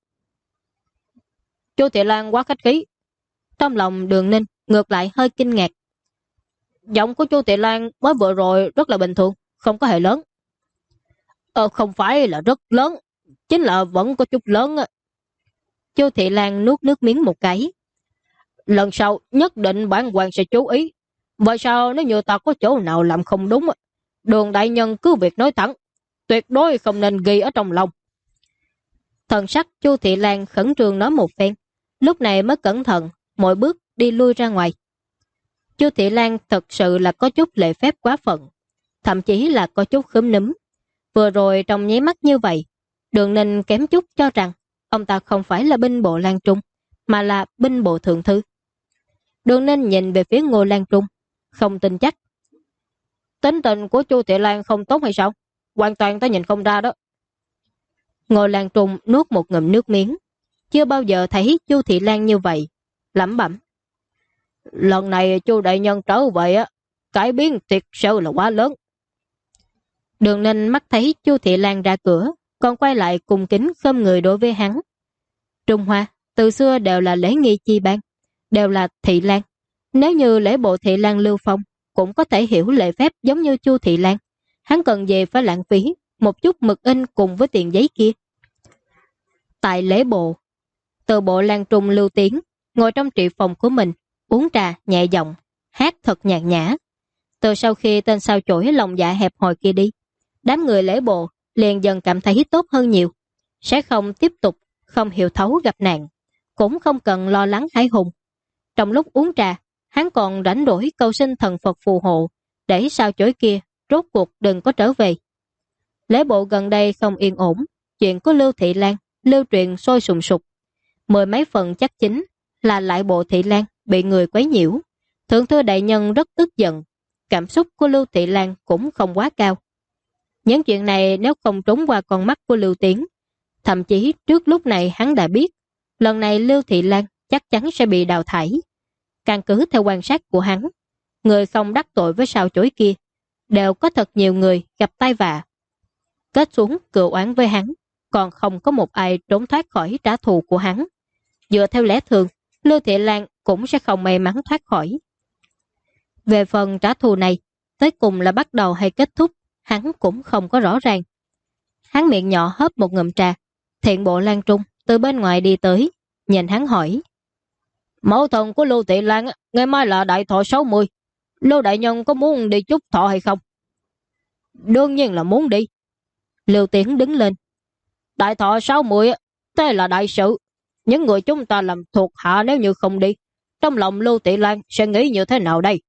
Chu Thị Lan quá khách khí. Trong lòng Đường Ninh ngược lại hơi kinh ngạc. Giọng của Chu Thị Lan mới vừa rồi rất là bình thường, không có hề lớn. Không phải là rất lớn, chính là vẫn có chút lớn. Chu Thị Lan nuốt nước miếng một cái. Lần sau nhất định bản quan sẽ chú ý. Vậy sao nếu như ta có chỗ nào làm không đúng, Đường đại nhân cứ việc nói thẳng, tuyệt đối không nên ghi ở trong lòng. Thần sắc Chu Thị Lan khẩn trương nói một phen, lúc này mới cẩn thận, mỗi bước đi lui ra ngoài. Chu Thị Lan thật sự là có chút lễ phép quá phận, thậm chí là có chút khúm núm. Vừa rồi trong nháy mắt như vậy, Đường Ninh kém chút cho rằng ông ta không phải là binh bộ Lan Trung, mà là binh bộ thượng thư. Đường Ninh nhìn về phía Ngô Lan Trung, không tin chắc. Tính tình của Chu Thị Lan không tốt hay sao? Hoàn toàn ta nhìn không ra đó. Ngô Lan Trung nuốt một ngụm nước miếng, chưa bao giờ thấy Chu Thị Lan như vậy, lẩm bẩm. Lần này Chu đại nhân trở về cải biến thiệt sự là quá lớn. Đường Ninh mắt thấy Chu Thị Lan ra cửa, còn quay lại cung kính khom người đối với hắn. Trung Hoa từ xưa đều là lễ nghi chi ban, đều là Thị Lan. Nếu như lễ bộ Thị Lan Lưu Phong cũng có thể hiểu lễ phép giống như Chu Thị Lan, hắn cần gì phải lãng phí một chút mực in cùng với tiền giấy kia. Tại lễ bộ, từ bộ Lan Trung Lưu Tiến ngồi trong trị phòng của mình, uống trà nhẹ giọng, hát thật nhàn nhã. Từ sau khi tên sao chổi lòng dạ hẹp hòi kia đi, đám người lễ bộ liền dần cảm thấy tốt hơn nhiều, sẽ không tiếp tục không hiểu thấu gặp nạn, cũng không cần lo lắng hãi hùng. Trong lúc uống trà, hắn còn rảnh rỗi cầu xin thần Phật phù hộ để sao chổi kia rốt cuộc đừng có trở về. Lễ bộ gần đây không yên ổn, chuyện của Lưu Thị Lan lưu truyền sôi sùng sục. Mười mấy phần chắc chính là lại bộ Thị Lan bị người quấy nhiễu. Thượng thư đại nhân rất tức giận, cảm xúc của Lưu Thị Lan cũng không quá cao. Những chuyện này nếu không trốn qua con mắt của Lưu Tiến, thậm chí trước lúc này hắn đã biết, lần này Lưu Thị Lan chắc chắn sẽ bị đào thải. Căn cứ theo quan sát của hắn, người không đắc tội với sao chổi kia, đều có thật nhiều người gặp tai vạ. Kết xuống cựu oán với hắn, còn không có một ai trốn thoát khỏi trả thù của hắn. Dựa theo lẽ thường, Lưu Thị Lan cũng sẽ không may mắn thoát khỏi. Về phần trả thù này, tới cùng là bắt đầu hay kết thúc, hắn cũng không có rõ ràng. Hắn miệng nhỏ hớp một ngụm trà, Thiện bộ Lan Trung từ bên ngoài đi tới, nhìn hắn hỏi. Mẫu thần của Lưu Thị Lan ngày mai là đại thọ 60. Lưu đại nhân có muốn đi chúc thọ hay không? Đương nhiên là muốn đi. Lưu Tiến đứng lên. Đại thọ 60, thế là đại sự. Những người chúng ta làm thuộc hạ nếu như không đi, trong lòng Lưu Thị Lan sẽ nghĩ như thế nào đây?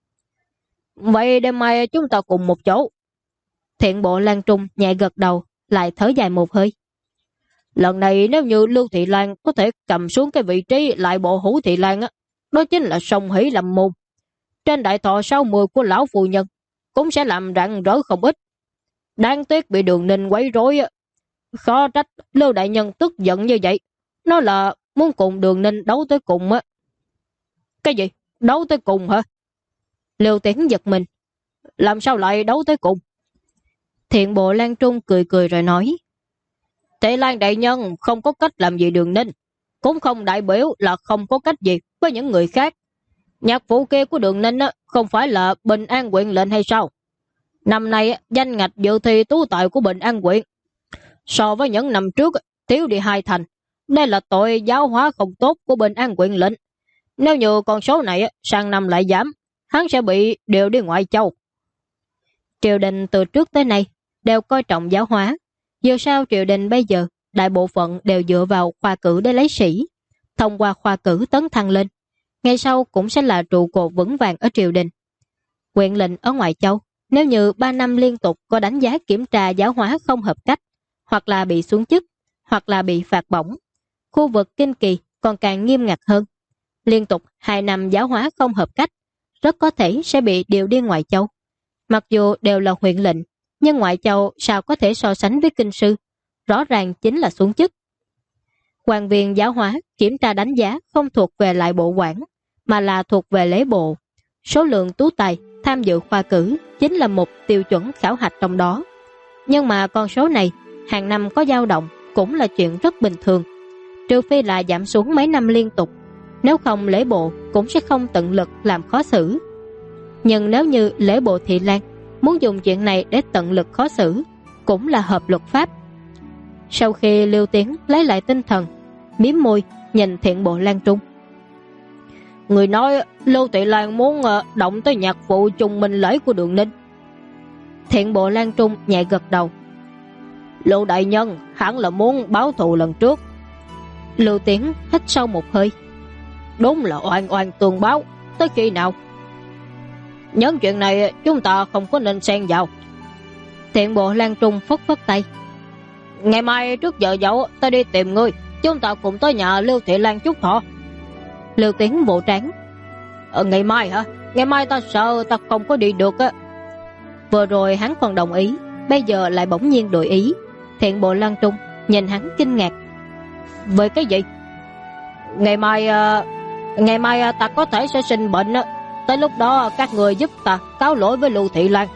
Vậy đêm mai chúng ta cùng một chỗ. Thiện bộ Lan Trung nhẹ gật đầu, lại thở dài một hơi. Lần này nếu như Lưu Thị Lan có thể cầm xuống cái vị trí lại bộ Hữu Thị Lan đó chính là song hỷ lâm môn. trên đại thọ 60 của lão phu nhân cũng sẽ làm rạng rỡ không ít. Đáng tiếc bị Đường Ninh quấy rối. Khó trách Lưu đại nhân tức giận như vậy. Nó là muốn cùng Đường Ninh đấu tới cùng á. Cái gì? Đấu tới cùng hả? Lưu Tiến giật mình. Làm sao lại đấu tới cùng? Thiện bộ Lan Trung cười cười rồi nói. Tề Lan đại nhân không có cách làm gì Đường Ninh, cũng không đại biểu là không có cách gì với những người khác. Nhạc phụ kia của Đường Ninh không phải là Bình An huyện lệnh hay sao? Năm nay danh ngạch dự thi tú tài của Bình An huyện so với những năm trước thiếu đi 2 thành. Đây là tội giáo hóa không tốt của Bình An huyện lệnh. Nếu như con số này sang năm lại giảm, hắn sẽ bị điều đi ngoại châu. Triều đình từ trước tới nay đều coi trọng giáo hóa. Dù sao triều đình bây giờ đại bộ phận đều dựa vào khoa cử để lấy sĩ. Thông qua khoa cử tấn thăng lên, ngày sau cũng sẽ là trụ cột vững vàng ở triều đình. Huyện lệnh ở ngoại châu, nếu như 3 năm liên tục có đánh giá kiểm tra giáo hóa không hợp cách, hoặc là bị xuống chức, hoặc là bị phạt bổng. Khu vực Kinh Kỳ còn càng nghiêm ngặt hơn. Liên tục 2 năm giáo hóa không hợp cách, rất có thể sẽ bị điều đi ngoại châu. Mặc dù đều là huyện lệnh, nhưng ngoại châu sao có thể so sánh với kinh sư, rõ ràng chính là xuống chức. Quan viên giáo hóa kiểm tra đánh giá không thuộc về lại bộ quản, mà là thuộc về lễ bộ. Số lượng tú tài tham dự khoa cử chính là một tiêu chuẩn khảo hạch trong đó. Nhưng mà con số này hàng năm có dao động cũng là chuyện rất bình thường, trừ phi là giảm xuống mấy năm liên tục, nếu không lễ bộ cũng sẽ không tận lực làm khó xử. Nhưng nếu như lễ bộ Thị Lan muốn dùng chuyện này để tận lực khó xử, cũng là hợp luật pháp. Sau khi Lưu Tiến lấy lại tinh thần, miếm môi nhìn Thiện bộ Lan Trung. Người nói Lưu Thị Lan muốn động tới nhạc phụ trùng minh lễ của Đường Ninh. Thiện bộ Lan Trung nhẹ gật đầu. Lưu đại nhân hẳn là muốn báo thù lần trước. Lưu Tiến hít sâu một hơi. Đúng là oan oan tương báo. Tới khi nào? Những chuyện này chúng ta không có nên xen vào. Thiện bộ Lan Trung phất phất tay. Ngày mai trước giờ dậu ta đi tìm ngươi, chúng ta cùng tới nhà Lưu Thị Lan chúc thọ. Lưu Tiến bộ trán. Ngày mai hả? Ngày mai ta sợ ta không có đi được á. Vừa rồi hắn còn đồng ý, bây giờ lại bỗng nhiên đổi ý. Thiện bộ Lan Trung nhìn hắn kinh ngạc. Về cái gì? Ngày mai ta có thể sẽ sinh bệnh á. Tới lúc đó các người giúp ta cáo lỗi với Lưu Thị Lan.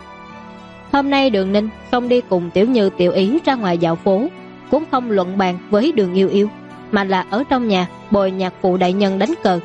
Hôm nay Đường Ninh không đi cùng Tiểu Như Tiểu Ý ra ngoài dạo phố, cũng không luận bàn với Đường Yêu Yêu, mà là ở trong nhà bồi nhạc phụ đại nhân đánh cờ.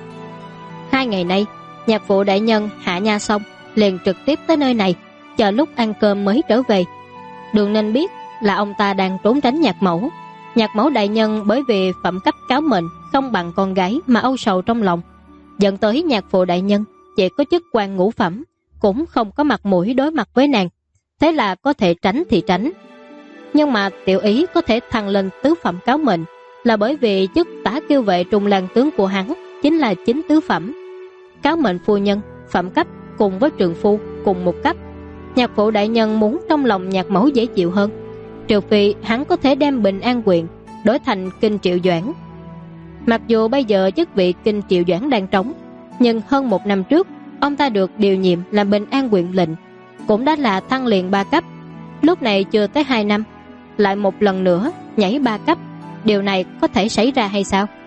2 ngày nay, nhạc phụ đại nhân hạ nha xong liền trực tiếp tới nơi này, chờ lúc ăn cơm mới trở về. Đường Ninh biết là ông ta đang trốn tránh nhạc mẫu. Nhạc mẫu đại nhân bởi vì phẩm cấp cáo mệnh không bằng con gái mà âu sầu trong lòng, dẫn tới nhạc phụ đại nhân chỉ có chức quan ngũ phẩm, cũng không có mặt mũi đối mặt với nàng. Thế là có thể tránh thì tránh. Nhưng mà Tiểu Ý có thể thăng lên tứ phẩm cáo mệnh là bởi vì chức tả kiêu vệ Trung Lang tướng của hắn chính là 9 tứ phẩm. Cáo mệnh phu nhân phẩm cấp cùng với trường phu cùng một cấp. Nhạc phụ đại nhân muốn trong lòng nhạc mẫu dễ chịu hơn, trừ phi hắn có thể đem Bình An huyện đổi thành Kinh Triệu Doãn. Mặc dù bây giờ chức vị Kinh Triệu Doãn đang trống, nhưng hơn 1 năm trước ông ta được điều nhiệm làm Bình An huyện lệnh, cũng đã là thăng liền 3 cấp. Lúc này chưa tới 2 năm lại một lần nữa nhảy 3 cấp, điều này có thể xảy ra hay sao?